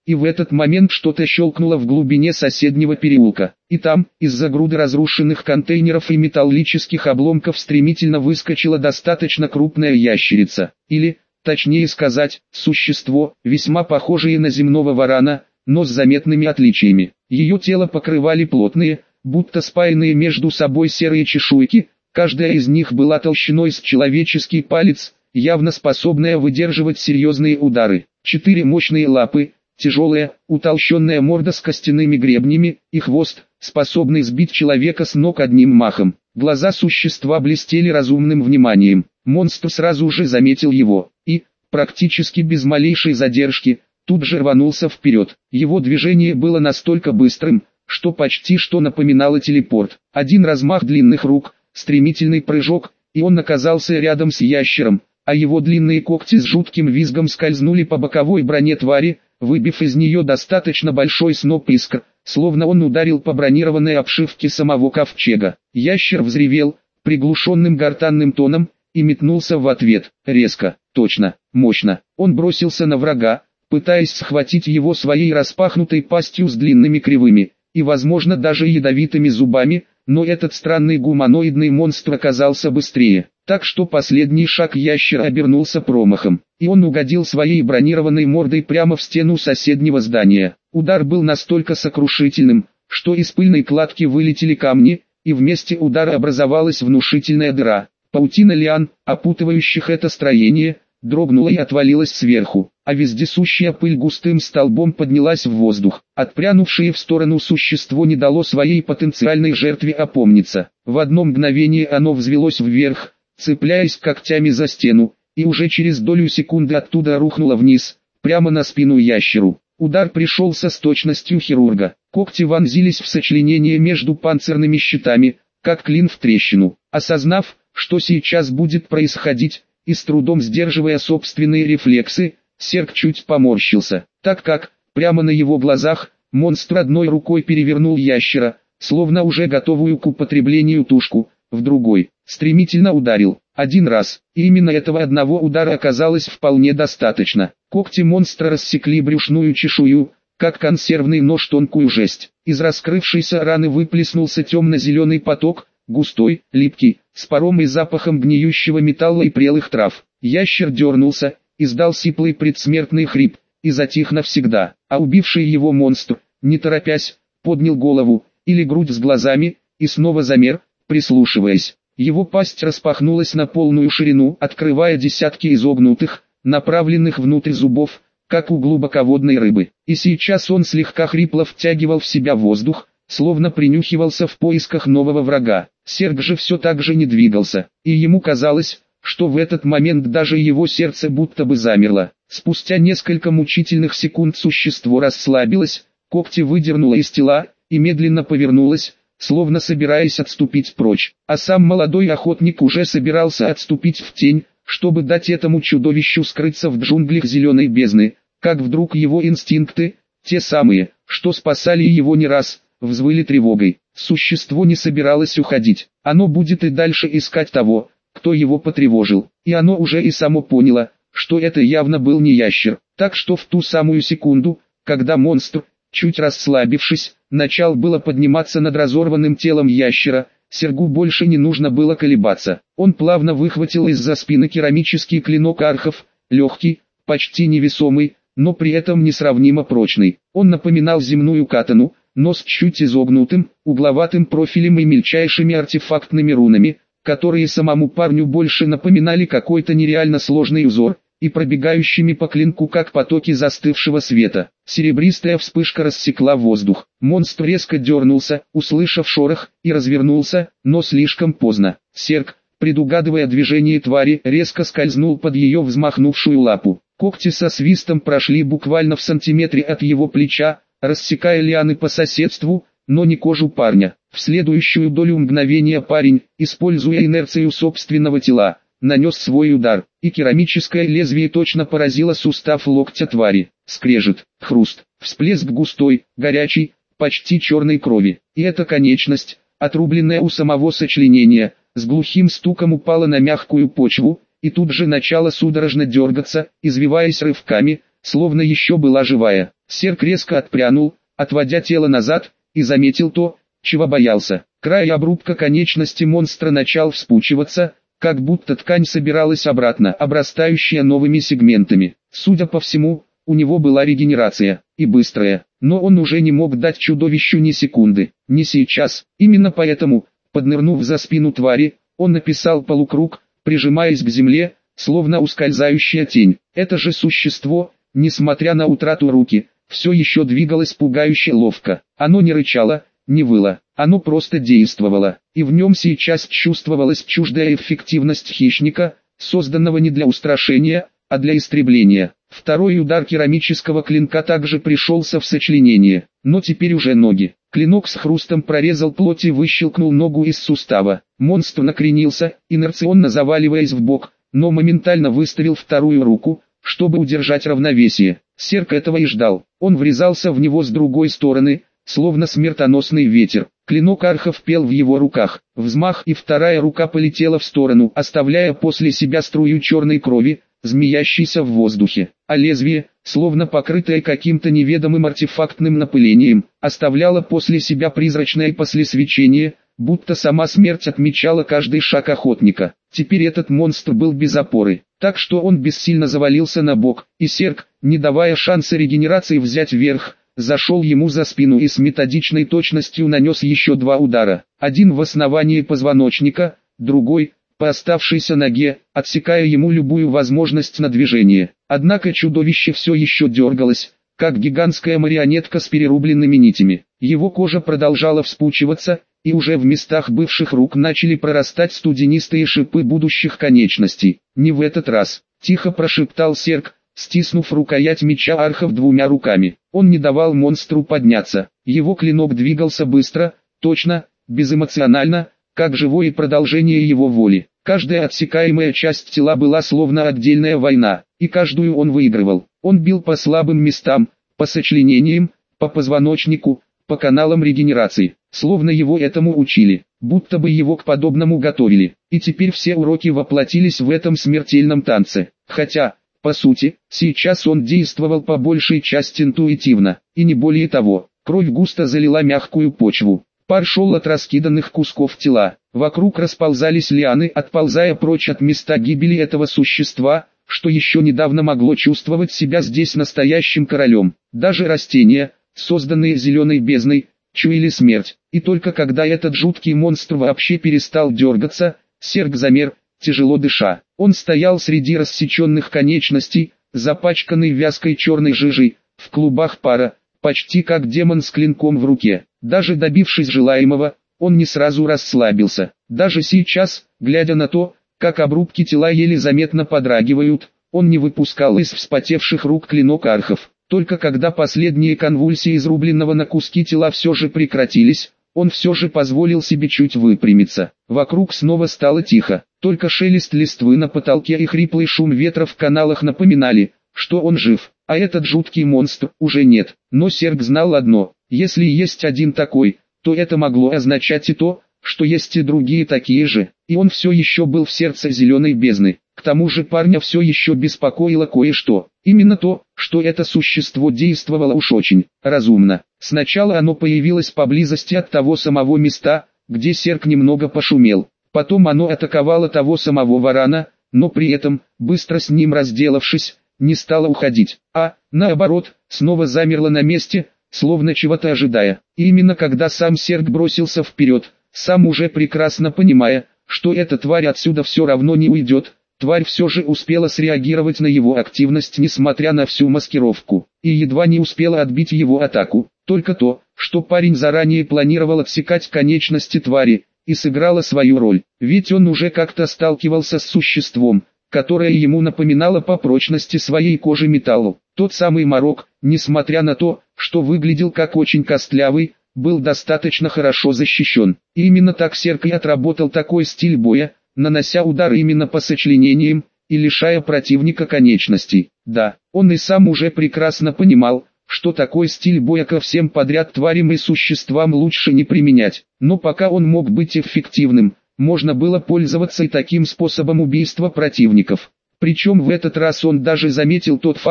и в этот момент что-то щелкнуло в глубине соседнего переулка. И там, из-за груды разрушенных контейнеров и металлических обломков стремительно выскочила достаточно крупная ящерица. Или, точнее сказать, существо, весьма похожее на земного варана, но с заметными отличиями. Ее тело покрывали плотные, будто спаянные между собой серые чешуйки, каждая из них была толщиной с человеческий палец, явно способная выдерживать серьезные удары. 4 мощные лапы, тяжелая, утолщенная морда с костяными гребнями, и хвост, способный сбить человека с ног одним махом. Глаза существа блестели разумным вниманием. Монстр сразу же заметил его, и, практически без малейшей задержки, тут же рванулся вперед. Его движение было настолько быстрым, что почти что напоминало телепорт. Один размах длинных рук, стремительный прыжок, и он оказался рядом с ящером, а его длинные когти с жутким визгом скользнули по боковой броне твари, выбив из нее достаточно большой сноп искр, словно он ударил по бронированной обшивке самого ковчега. Ящер взревел, приглушенным гортанным тоном, и метнулся в ответ, резко, точно, мощно. Он бросился на врага, пытаясь схватить его своей распахнутой пастью с длинными кривыми, и возможно даже ядовитыми зубами, но этот странный гуманоидный монстр оказался быстрее. Так что последний шаг ящера обернулся промахом, и он угодил своей бронированной мордой прямо в стену соседнего здания. Удар был настолько сокрушительным, что из пыльной кладки вылетели камни, и вместе удара образовалась внушительная дыра. Паутина лиан, опутывающих это строение, дрогнула и отвалилась сверху, а вездесущая пыль густым столбом поднялась в воздух. Отпрянувшее в сторону существо не дало своей потенциальной жертве опомниться. В одно мгновение оно взвелось вверх, цепляясь когтями за стену, и уже через долю секунды оттуда рухнуло вниз, прямо на спину ящеру. Удар пришелся с точностью хирурга. Когти вонзились в сочленение между панцирными щитами, как клин в трещину. Осознав, что сейчас будет происходить, и с трудом сдерживая собственные рефлексы, Серк чуть поморщился, так как, прямо на его глазах, монстр одной рукой перевернул ящера, словно уже готовую к употреблению тушку, в другой, стремительно ударил, один раз, и именно этого одного удара оказалось вполне достаточно. Когти монстра рассекли брюшную чешую, как консервный нож тонкую жесть. Из раскрывшейся раны выплеснулся темно-зеленый поток, густой, липкий, с паром и запахом гниющего металла и прелых трав. Ящер дернулся, издал сиплый предсмертный хрип, и затих навсегда, а убивший его монстр, не торопясь, поднял голову, или грудь с глазами, и снова замер, прислушиваясь. Его пасть распахнулась на полную ширину, открывая десятки изогнутых, направленных внутрь зубов, как у глубоководной рыбы. И сейчас он слегка хрипло втягивал в себя воздух, словно принюхивался в поисках нового врага. Серк же все так же не двигался, и ему казалось, что в этот момент даже его сердце будто бы замерло. Спустя несколько мучительных секунд существо расслабилось, когти выдернуло из тела, и медленно повернулось, словно собираясь отступить прочь. А сам молодой охотник уже собирался отступить в тень, чтобы дать этому чудовищу скрыться в джунглях зеленой бездны, как вдруг его инстинкты, те самые, что спасали его не раз, взвыли тревогой. Существо не собиралось уходить, оно будет и дальше искать того, кто его потревожил, и оно уже и само поняло, что это явно был не ящер, так что в ту самую секунду, когда монстр, чуть расслабившись, начал было подниматься над разорванным телом ящера, Сергу больше не нужно было колебаться. Он плавно выхватил из-за спины керамический клинок архов, легкий, почти невесомый, но при этом несравнимо прочный. Он напоминал земную катану, но с чуть изогнутым, угловатым профилем и мельчайшими артефактными рунами, которые самому парню больше напоминали какой-то нереально сложный узор, и пробегающими по клинку как потоки застывшего света. Серебристая вспышка рассекла воздух. Монстр резко дернулся, услышав шорох, и развернулся, но слишком поздно. Серк, предугадывая движение твари, резко скользнул под ее взмахнувшую лапу. Когти со свистом прошли буквально в сантиметре от его плеча, рассекая лианы по соседству, но не кожу парня. В следующую долю мгновения парень, используя инерцию собственного тела, нанес свой удар, и керамическое лезвие точно поразило сустав локтя твари. Скрежет, хруст, всплеск густой, горячий, почти черной крови. И эта конечность, отрубленная у самого сочленения, с глухим стуком упала на мягкую почву, и тут же начала судорожно дергаться, извиваясь рывками, словно еще была живая. Серк резко отпрянул, отводя тело назад, и заметил то, чего боялся. Край обрубка конечности монстра начал вспучиваться, как будто ткань собиралась обратно, обрастающая новыми сегментами. Судя по всему, у него была регенерация, и быстрая, но он уже не мог дать чудовищу ни секунды, не сейчас. Именно поэтому, поднырнув за спину твари, он написал полукруг, прижимаясь к земле, словно ускользающая тень. Это же существо, несмотря на утрату руки, все еще двигалось пугающе ловко. Оно не рычало, не выло, оно просто действовало, и в нем сейчас чувствовалась чуждая эффективность хищника, созданного не для устрашения, а для истребления. Второй удар керамического клинка также пришелся в сочленение, но теперь уже ноги. Клинок с хрустом прорезал плоть и выщелкнул ногу из сустава. Монстр накренился, инерционно заваливаясь в бок, но моментально выставил вторую руку, чтобы удержать равновесие. Серк этого и ждал. Он врезался в него с другой стороны, словно смертоносный ветер. Клинок арха впел в его руках. Взмах, и вторая рука полетела в сторону, оставляя после себя струю черной крови, змеящейся в воздухе. А лезвие, словно покрытое каким-то неведомым артефактным напылением, оставляло после себя призрачное послесвечение, будто сама смерть отмечала каждый шаг охотника. Теперь этот монстр был без опоры, так что он бессильно завалился на бок, и Серк, не давая шанса регенерации взять верх, зашел ему за спину и с методичной точностью нанес еще два удара. Один в основании позвоночника, другой — по оставшейся ноге, отсекая ему любую возможность на движение. Однако чудовище все еще дергалось, как гигантская марионетка с перерубленными нитями. Его кожа продолжала вспучиваться, и уже в местах бывших рук начали прорастать студенистые шипы будущих конечностей. «Не в этот раз», — тихо прошептал Серк, стиснув рукоять меча архов двумя руками. Он не давал монстру подняться. Его клинок двигался быстро, точно, безэмоционально, как живое продолжение его воли. Каждая отсекаемая часть тела была словно отдельная война, и каждую он выигрывал. Он бил по слабым местам, по сочленениям, по позвоночнику, по каналам регенерации, словно его этому учили, будто бы его к подобному готовили. И теперь все уроки воплотились в этом смертельном танце. Хотя, по сути, сейчас он действовал по большей части интуитивно, и не более того. Кровь густо залила мягкую почву. Пар шел от раскиданных кусков тела. Вокруг расползались лианы, отползая прочь от места гибели этого существа, что еще недавно могло чувствовать себя здесь настоящим королем. Даже растения, созданные зеленой бездной, чуяли смерть. И только когда этот жуткий монстр вообще перестал дергаться, Серк замер, тяжело дыша. Он стоял среди рассеченных конечностей, запачканный вязкой черной жижей, в клубах пара, почти как демон с клинком в руке. Даже добившись желаемого, он не сразу расслабился. Даже сейчас, глядя на то, как обрубки тела еле заметно подрагивают, он не выпускал из вспотевших рук клинок архов. Только когда последние конвульсии изрубленного на куски тела все же прекратились, он все же позволил себе чуть выпрямиться. Вокруг снова стало тихо, только шелест листвы на потолке и хриплый шум ветра в каналах напоминали, что он жив, а этот жуткий монстр уже нет. Но Серк знал одно: если есть один такой, то это могло означать и то, что есть и другие такие же, и он все еще был в сердце зеленой бездны. К тому же парня все еще беспокоило кое-что. Именно то, что это существо действовало уж очень разумно. Сначала оно появилось поблизости от того самого места, где Серк немного пошумел. Потом оно атаковало того самого варана, но при этом, быстро с ним разделавшись, не стало уходить, а, наоборот, снова замерло на месте, словно чего-то ожидая. И именно когда сам Серк бросился вперед, сам уже прекрасно понимая, что эта тварь отсюда все равно не уйдет, тварь все же успела среагировать на его активность несмотря на всю маскировку, и едва не успела отбить его атаку. Только то, что парень заранее планировал отсекать конечности твари, и сыграло свою роль, ведь он уже как-то сталкивался с существом, которое ему напоминало по прочности своей кожи металлу. Тот самый Марок, несмотря на то, что выглядел как очень костлявый, был достаточно хорошо защищен. И именно так Серк и отработал такой стиль боя, нанося удары именно по сочленениям, и лишая противника конечностей. Да, он и сам уже прекрасно понимал, что такой стиль боя ко всем подряд тварям и существам лучше не применять. Но пока он мог быть эффективным, можно было пользоваться и таким способом убийства противников. Причем в этот раз он даже заметил тот факт,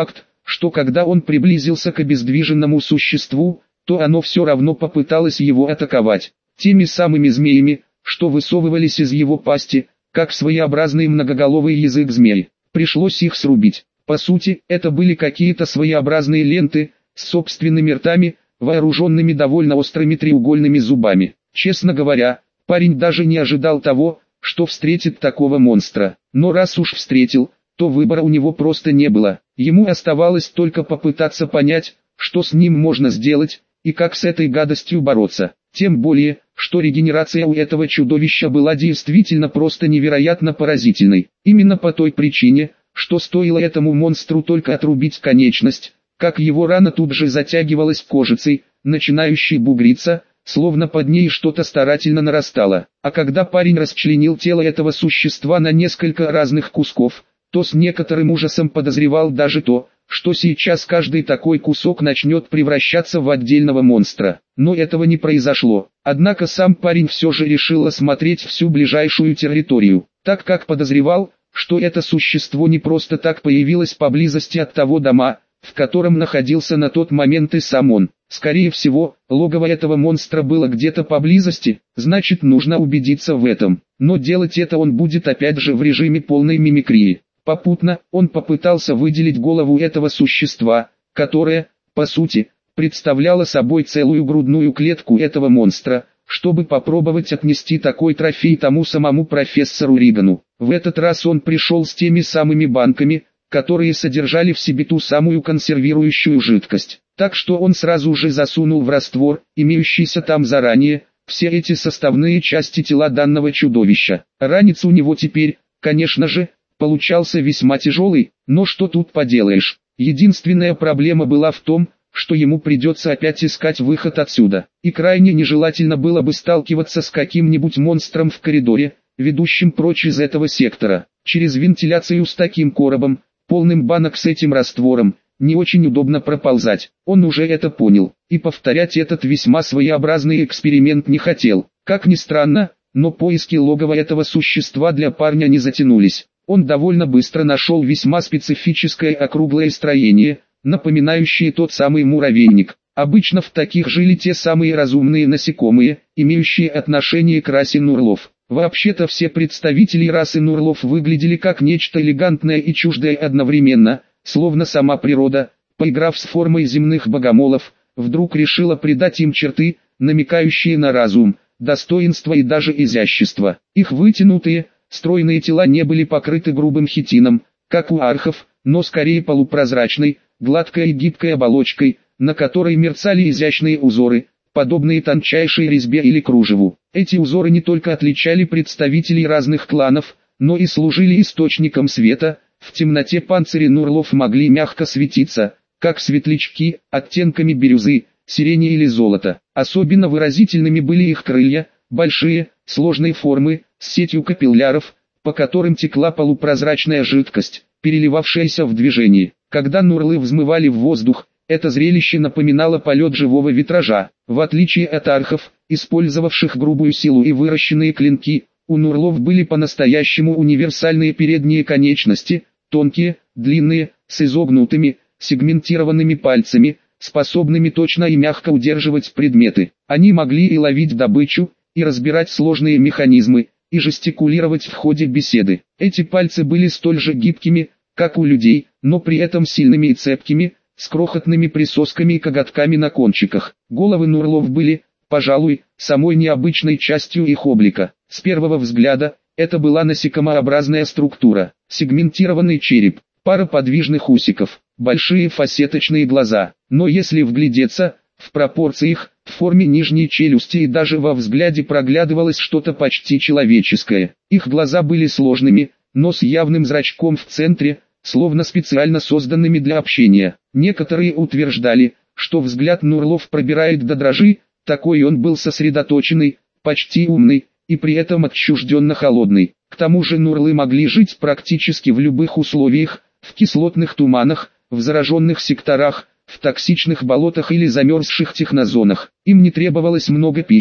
что когда он приблизился к обездвиженному существу, то оно все равно попыталось его атаковать. Теми самыми змеями, что высовывались из его пасти, как своеобразный многоголовый язык змей. Пришлось их срубить. По сути, это были какие-то своеобразные ленты, с собственными ртами, вооруженными довольно острыми треугольными зубами. Честно говоря, парень даже не ожидал того, что встретит такого монстра. Но раз уж встретил, то выбора у него просто не было. Ему оставалось только попытаться понять, что с ним можно сделать, и как с этой гадостью бороться. Тем более, что регенерация у этого чудовища была действительно просто невероятно поразительной. Именно по той причине, что стоило этому монстру только отрубить конечность, как его рана тут же затягивалась кожицей, начинающей бугриться, словно под ней что-то старательно нарастало. А когда парень расчленил тело этого существа на несколько разных кусков, то с некоторым ужасом подозревал даже то, что сейчас каждый такой кусок начнет превращаться в отдельного монстра. Но этого не произошло. Однако сам парень все же решил осмотреть всю ближайшую территорию, так как подозревал, что это существо не просто так появилось поблизости от того дома, в котором находился на тот момент и сам он. Скорее всего, логово этого монстра было где-то поблизости, значит нужно убедиться в этом. Но делать это он будет опять же в режиме полной мимикрии. Попутно, он попытался выделить голову этого существа, которая, по сути, представляла собой целую грудную клетку этого монстра, чтобы попробовать отнести такой трофей тому самому профессору Ригану. В этот раз он пришел с теми самыми банками, которые содержали в себе ту самую консервирующую жидкость. Так что он сразу же засунул в раствор, имеющийся там заранее, все эти составные части тела данного чудовища. Ранец у него теперь, конечно же, получался весьма тяжелый, но что тут поделаешь. Единственная проблема была в том, что ему придется опять искать выход отсюда. И крайне нежелательно было бы сталкиваться с каким-нибудь монстром в коридоре, ведущим прочь из этого сектора. Через вентиляцию с таким коробом, полным банок с этим раствором, не очень удобно проползать. Он уже это понял, и повторять этот весьма своеобразный эксперимент не хотел. Как ни странно, но поиски логова этого существа для парня не затянулись. Он довольно быстро нашел весьма специфическое округлое строение, напоминающее тот самый муравейник. Обычно в таких жили те самые разумные насекомые, имеющие отношение к расе нурлов. Вообще-то все представители расы нурлов выглядели как нечто элегантное и чуждое одновременно, словно сама природа, поиграв с формой земных богомолов, вдруг решила придать им черты, намекающие на разум, достоинство и даже изящество. Их вытянутые, стройные тела не были покрыты грубым хитином, как у архов, но скорее полупрозрачной, гладкой и гибкой оболочкой, на которой мерцали изящные узоры, подобные тончайшей резьбе или кружеву. Эти узоры не только отличали представителей разных кланов, но и служили источником света. В темноте панцири нурлов могли мягко светиться, как светлячки, оттенками бирюзы, сирени или золота. Особенно выразительными были их крылья, большие, сложной формы, с сетью капилляров, по которым текла полупрозрачная жидкость, переливавшаяся в движении. Когда нурлы взмывали в воздух, это зрелище напоминало полет живого витража. В отличие от архов, использовавших грубую силу и выращенные клинки, у нурлов были по-настоящему универсальные передние конечности, тонкие, длинные, с изогнутыми, сегментированными пальцами, способными точно и мягко удерживать предметы. Они могли и ловить добычу, и разбирать сложные механизмы, и жестикулировать в ходе беседы. Эти пальцы были столь же гибкими, как у людей, но при этом сильными и цепкими, с крохотными присосками и коготками на кончиках. Головы нурлов были, пожалуй, самой необычной частью их облика. С первого взгляда, это была насекомообразная структура, сегментированный череп, пара подвижных усиков, большие фасеточные глаза. Но если вглядеться, в пропорциях, в форме нижней челюсти и даже во взгляде проглядывалось что-то почти человеческое. Их глаза были сложными, но с явным зрачком в центре, словно специально созданными для общения. Некоторые утверждали, что взгляд нурлов пробирает до дрожи, такой он был сосредоточенный, почти умный, и при этом отчужденно холодный. К тому же нурлы могли жить практически в любых условиях, в кислотных туманах, в зараженных секторах, в токсичных болотах или замерзших технозонах. Им не требовалось много пищи,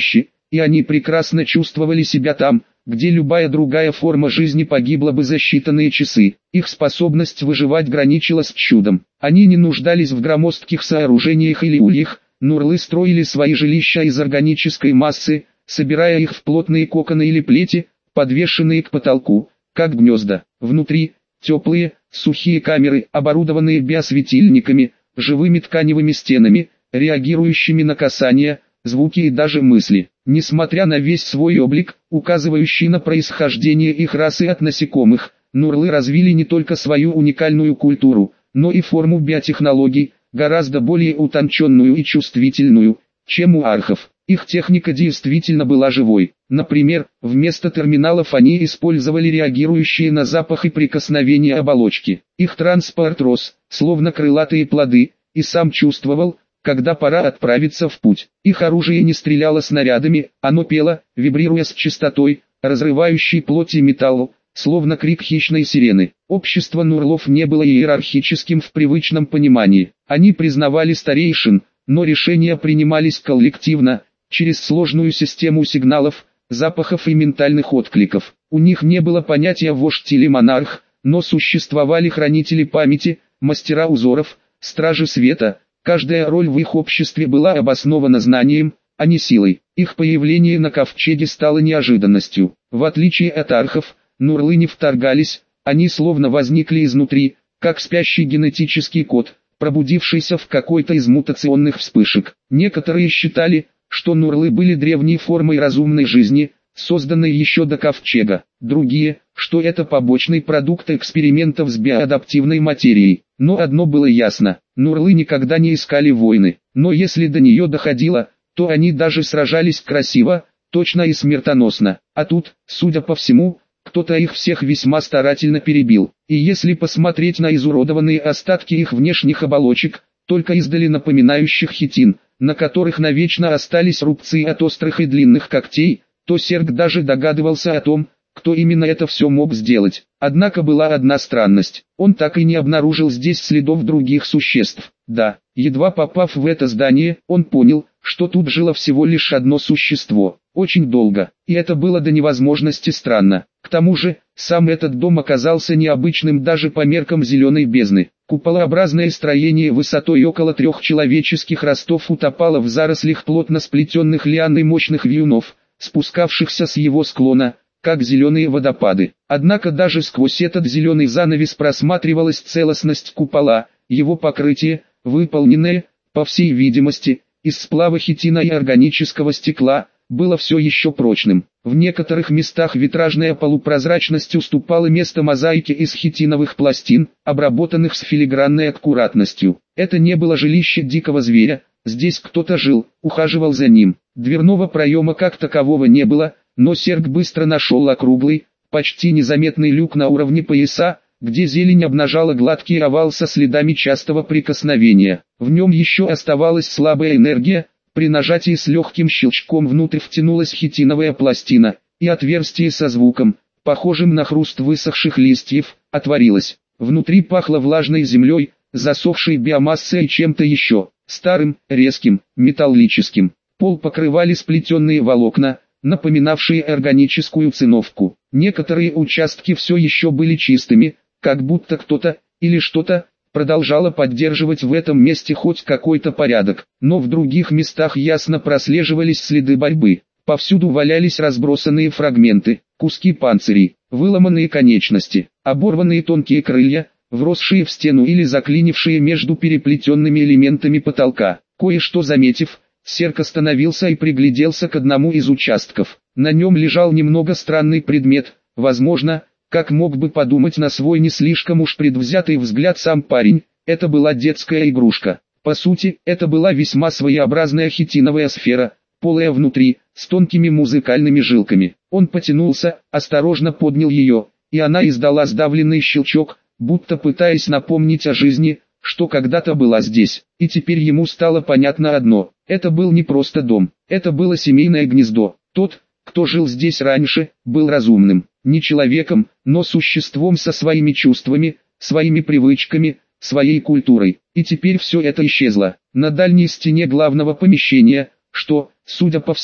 и они прекрасно чувствовали себя там, где любая другая форма жизни погибла бы за считанные часы. Их способность выживать граничила с чудом. Они не нуждались в громоздких сооружениях или ульях, нурлы строили свои жилища из органической массы, собирая их в плотные коконы или плети, подвешенные к потолку, как гнезда. Внутри – теплые, сухие камеры, оборудованные биосветильниками, живыми тканевыми стенами, реагирующими на касания, звуки и даже мысли. Несмотря на весь свой облик, указывающий на происхождение их расы от насекомых, нурлы развили не только свою уникальную культуру, но и форму биотехнологий, гораздо более утонченную и чувствительную, чем у архов. Их техника действительно была живой. Например, вместо терминалов они использовали реагирующие на запах и прикосновение оболочки. Их транспорт рос, словно крылатые плоды, и сам чувствовал, когда пора отправиться в путь. Их оружие не стреляло снарядами, оно пело, вибрируя с частотой, разрывающей плоть и металл, словно крик хищной сирены. Общество нурлов не было иерархическим в привычном понимании. Они признавали старейшин, но решения принимались коллективно, через сложную систему сигналов, запахов и ментальных откликов. У них не было понятия вождь или монарх, но существовали хранители памяти, мастера узоров, стражи света. Каждая роль в их обществе была обоснована знанием, а не силой. Их появление на ковчеге стало неожиданностью. В отличие от архов, нурлы не вторгались, они словно возникли изнутри, как спящий генетический код, пробудившийся в какой-то из мутационных вспышек. Некоторые считали, что нурлы были древней формой разумной жизни, созданной еще до ковчега. Другие, что это побочный продукт экспериментов с биоадаптивной материей. Но одно было ясно, нурлы никогда не искали войны, но если до нее доходило, то они даже сражались красиво, точно и смертоносно. А тут, судя по всему, кто-то их всех весьма старательно перебил. И если посмотреть на изуродованные остатки их внешних оболочек, только издали напоминающих хитин, на которых навечно остались рубцы от острых и длинных когтей, то Серг даже догадывался о том, кто именно это все мог сделать. Однако была одна странность, он так и не обнаружил здесь следов других существ. Да, едва попав в это здание, он понял, что тут жило всего лишь одно существо. Очень долго, и это было до невозможности странно. К тому же, сам этот дом оказался необычным даже по меркам зеленой бездны. Куполообразное строение высотой около 3 человеческих ростов утопало в зарослях плотно сплетенных лиан и мощных вьюнов, спускавшихся с его склона, как зеленые водопады. Однако даже сквозь этот зеленый занавес просматривалась целостность купола, его покрытие, выполненное, по всей видимости, из сплава хитина и органического стекла, было все еще прочным. В некоторых местах витражная полупрозрачность уступала место мозаике из хитиновых пластин, обработанных с филигранной аккуратностью. Это не было жилище дикого зверя, здесь кто-то жил, ухаживал за ним. Дверного проема как такового не было, но Серг быстро нашел округлый, почти незаметный люк на уровне пояса, где зелень обнажала гладкий овал со следами частого прикосновения. В нем еще оставалась слабая энергия. При нажатии с легким щелчком внутрь втянулась хитиновая пластина, и отверстие со звуком, похожим на хруст высохших листьев, отворилось. Внутри пахло влажной землей, засохшей биомассой и чем-то еще, старым, резким, металлическим. Пол покрывали сплетенные волокна, напоминавшие органическую циновку. Некоторые участки все еще были чистыми, как будто кто-то, или что-то, продолжала поддерживать в этом месте хоть какой-то порядок, но в других местах ясно прослеживались следы борьбы. Повсюду валялись разбросанные фрагменты, куски панцирей, выломанные конечности, оборванные тонкие крылья, вросшие в стену или заклинившие между переплетенными элементами потолка. Кое-что заметив, Серг остановился и пригляделся к одному из участков. На нем лежал немного странный предмет, возможно, как мог бы подумать на свой не слишком уж предвзятый взгляд сам парень, это была детская игрушка. По сути, это была весьма своеобразная хитиновая сфера, полая внутри, с тонкими музыкальными жилками. Он потянулся, осторожно поднял ее, и она издала сдавленный щелчок, будто пытаясь напомнить о жизни, что когда-то была здесь. И теперь ему стало понятно одно, это был не просто дом, это было семейное гнездо. Тот, кто жил здесь раньше, был разумным. Не человеком, но существом со своими чувствами, своими привычками, своей культурой. И теперь все это исчезло. На дальней стене главного помещения, что, судя по всему,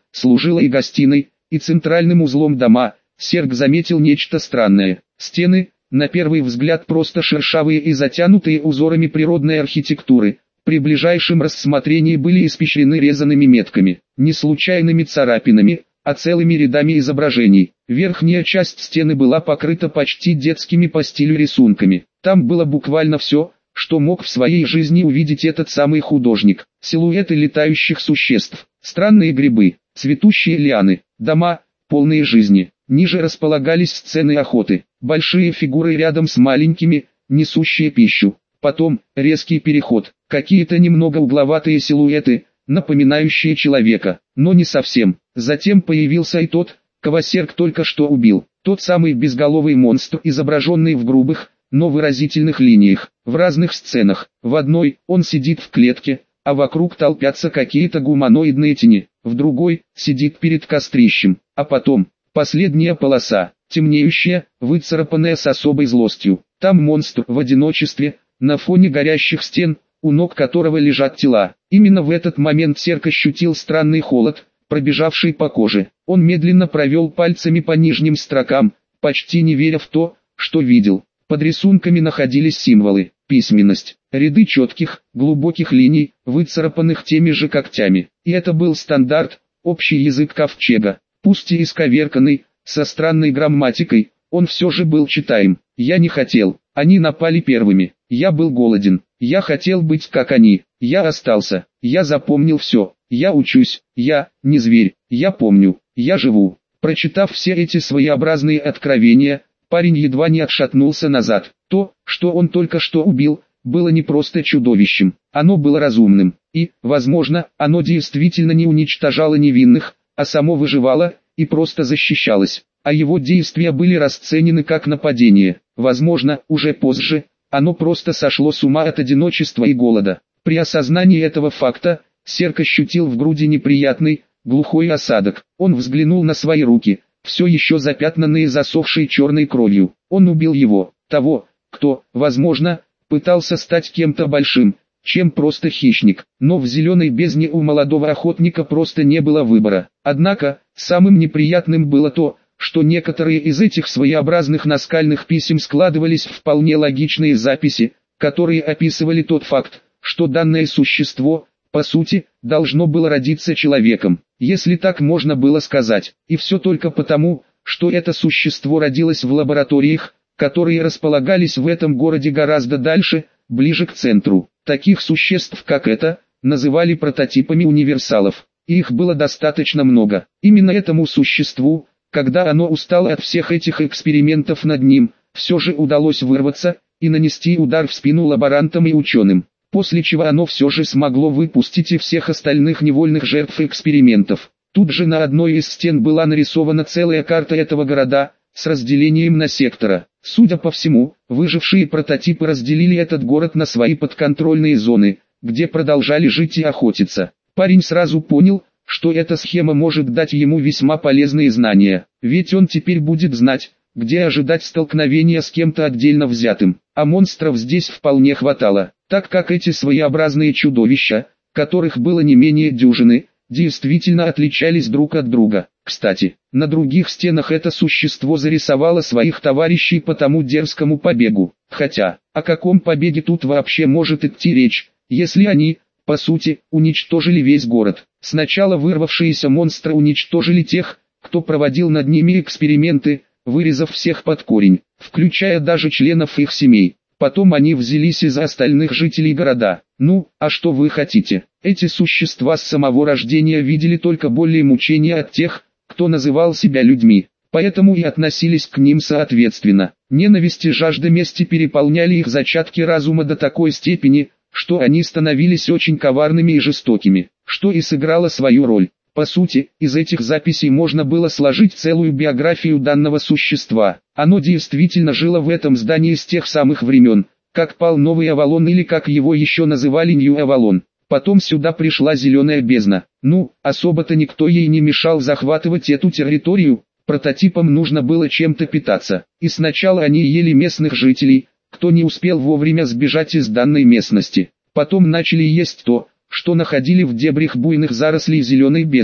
служила и гостиной, и центральным узлом дома. Серг заметил нечто странное. Стены, на первый взгляд просто шершавые и затянутые узорами природной архитектуры, при ближайшем рассмотрении были испещрены резаными метками, не случайными царапинами, а целыми рядами изображений. Верхняя часть стены была покрыта почти детскими по стилю рисунками. Там было буквально все, что мог в своей жизни увидеть этот самый художник. Силуэты летающих существ, странные грибы, цветущие лианы, дома, полные жизни. Ниже располагались сцены охоты, большие фигуры рядом с маленькими, несущие пищу. Потом, резкий переход, какие-то немного угловатые силуэты, напоминающие человека, но не совсем. Затем появился и тот, кого Серг только что убил. Тот самый безголовый монстр, изображенный в грубых, но выразительных линиях. В разных сценах. В одной, он сидит в клетке, а вокруг толпятся какие-то гуманоидные тени. В другой, сидит перед кострищем. А потом, последняя полоса, темнеющая, выцарапанная с особой злостью. Там монстр в одиночестве, на фоне горящих стен, у ног которого лежат тела. Именно в этот момент Серг ощутил странный холод, пробежавший по коже. Он медленно провел пальцами по нижним строкам, почти не веря в то, что видел. Под рисунками находились символы, письменность, ряды четких, глубоких линий, выцарапанных теми же когтями. И это был стандарт, общий язык ковчега. Пусть и исковерканный, со странной грамматикой, он все же был читаем. Я не хотел, они напали первыми. Я был голоден, я хотел быть как они. Я остался, я запомнил все. Я учусь, я не зверь, я помню, я живу. Прочитав все эти своеобразные откровения, парень едва не отшатнулся назад. То, что он только что убил, было не просто чудовищем, оно было разумным. И, возможно, оно действительно не уничтожало невинных, а само выживало и просто защищалось. А его действия были расценены как нападение. Возможно, уже позже, оно просто сошло с ума от одиночества и голода. При осознании этого факта, Серг ощутил в груди неприятный, глухой осадок. Он взглянул на свои руки, все еще запятнанные засохшей черной кровью. Он убил его, того, кто, возможно, пытался стать кем-то большим, чем просто хищник. Но в зеленой бездне у молодого охотника просто не было выбора. Однако, самым неприятным было то, что некоторые из этих своеобразных наскальных писем складывались в вполне логичные записи, которые описывали тот факт, что данное существо, по сути, должно было родиться человеком, если так можно было сказать. И все только потому, что это существо родилось в лабораториях, которые располагались в этом городе гораздо дальше, ближе к центру. Таких существ как это, называли прототипами универсалов, и их было достаточно много. Именно этому существу, когда оно устало от всех этих экспериментов над ним, все же удалось вырваться и нанести удар в спину лаборантам и ученым. После чего оно все же смогло выпустить и всех остальных невольных жертв экспериментов. Тут же на одной из стен была нарисована целая карта этого города, с разделением на сектора. Судя по всему, выжившие прототипы разделили этот город на свои подконтрольные зоны, где продолжали жить и охотиться. Парень сразу понял, что эта схема может дать ему весьма полезные знания, ведь он теперь будет знать, где ожидать столкновения с кем-то отдельно взятым. А монстров здесь вполне хватало, так как эти своеобразные чудовища, которых было не менее дюжины, действительно отличались друг от друга. Кстати, на других стенах это существо зарисовало своих товарищей по тому дерзкому побегу. Хотя, о каком побеге тут вообще может идти речь, если они, по сути, уничтожили весь город? Сначала вырвавшиеся монстры уничтожили тех, кто проводил над ними эксперименты, вырезав всех под корень, включая даже членов их семей. Потом они взялись из-за остальных жителей города. Ну, а что вы хотите? Эти существа с самого рождения видели только боли и мучения от тех, кто называл себя людьми, поэтому и относились к ним соответственно. Ненависть и жажда мести переполняли их зачатки разума до такой степени, что они становились очень коварными и жестокими, что и сыграло свою роль. По сути, из этих записей можно было сложить целую биографию данного существа. Оно действительно жило в этом здании с тех самых времен, как пал Новый Авалон или как его еще называли Нью-Авалон. Потом сюда пришла Зеленая бездна. Ну, особо-то никто ей не мешал захватывать эту территорию, прототипам нужно было чем-то питаться. И сначала они ели местных жителей, кто не успел вовремя сбежать из данной местности. Потом начали есть то, что находили в дебрях буйных зарослей Зеленой бездны.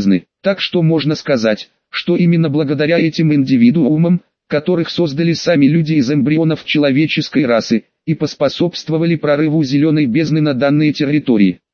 Так что можно сказать, что именно благодаря этим индивидуумам, которых создали сами люди из эмбрионов человеческой расы, и поспособствовали прорыву зеленой бездны на данные территории.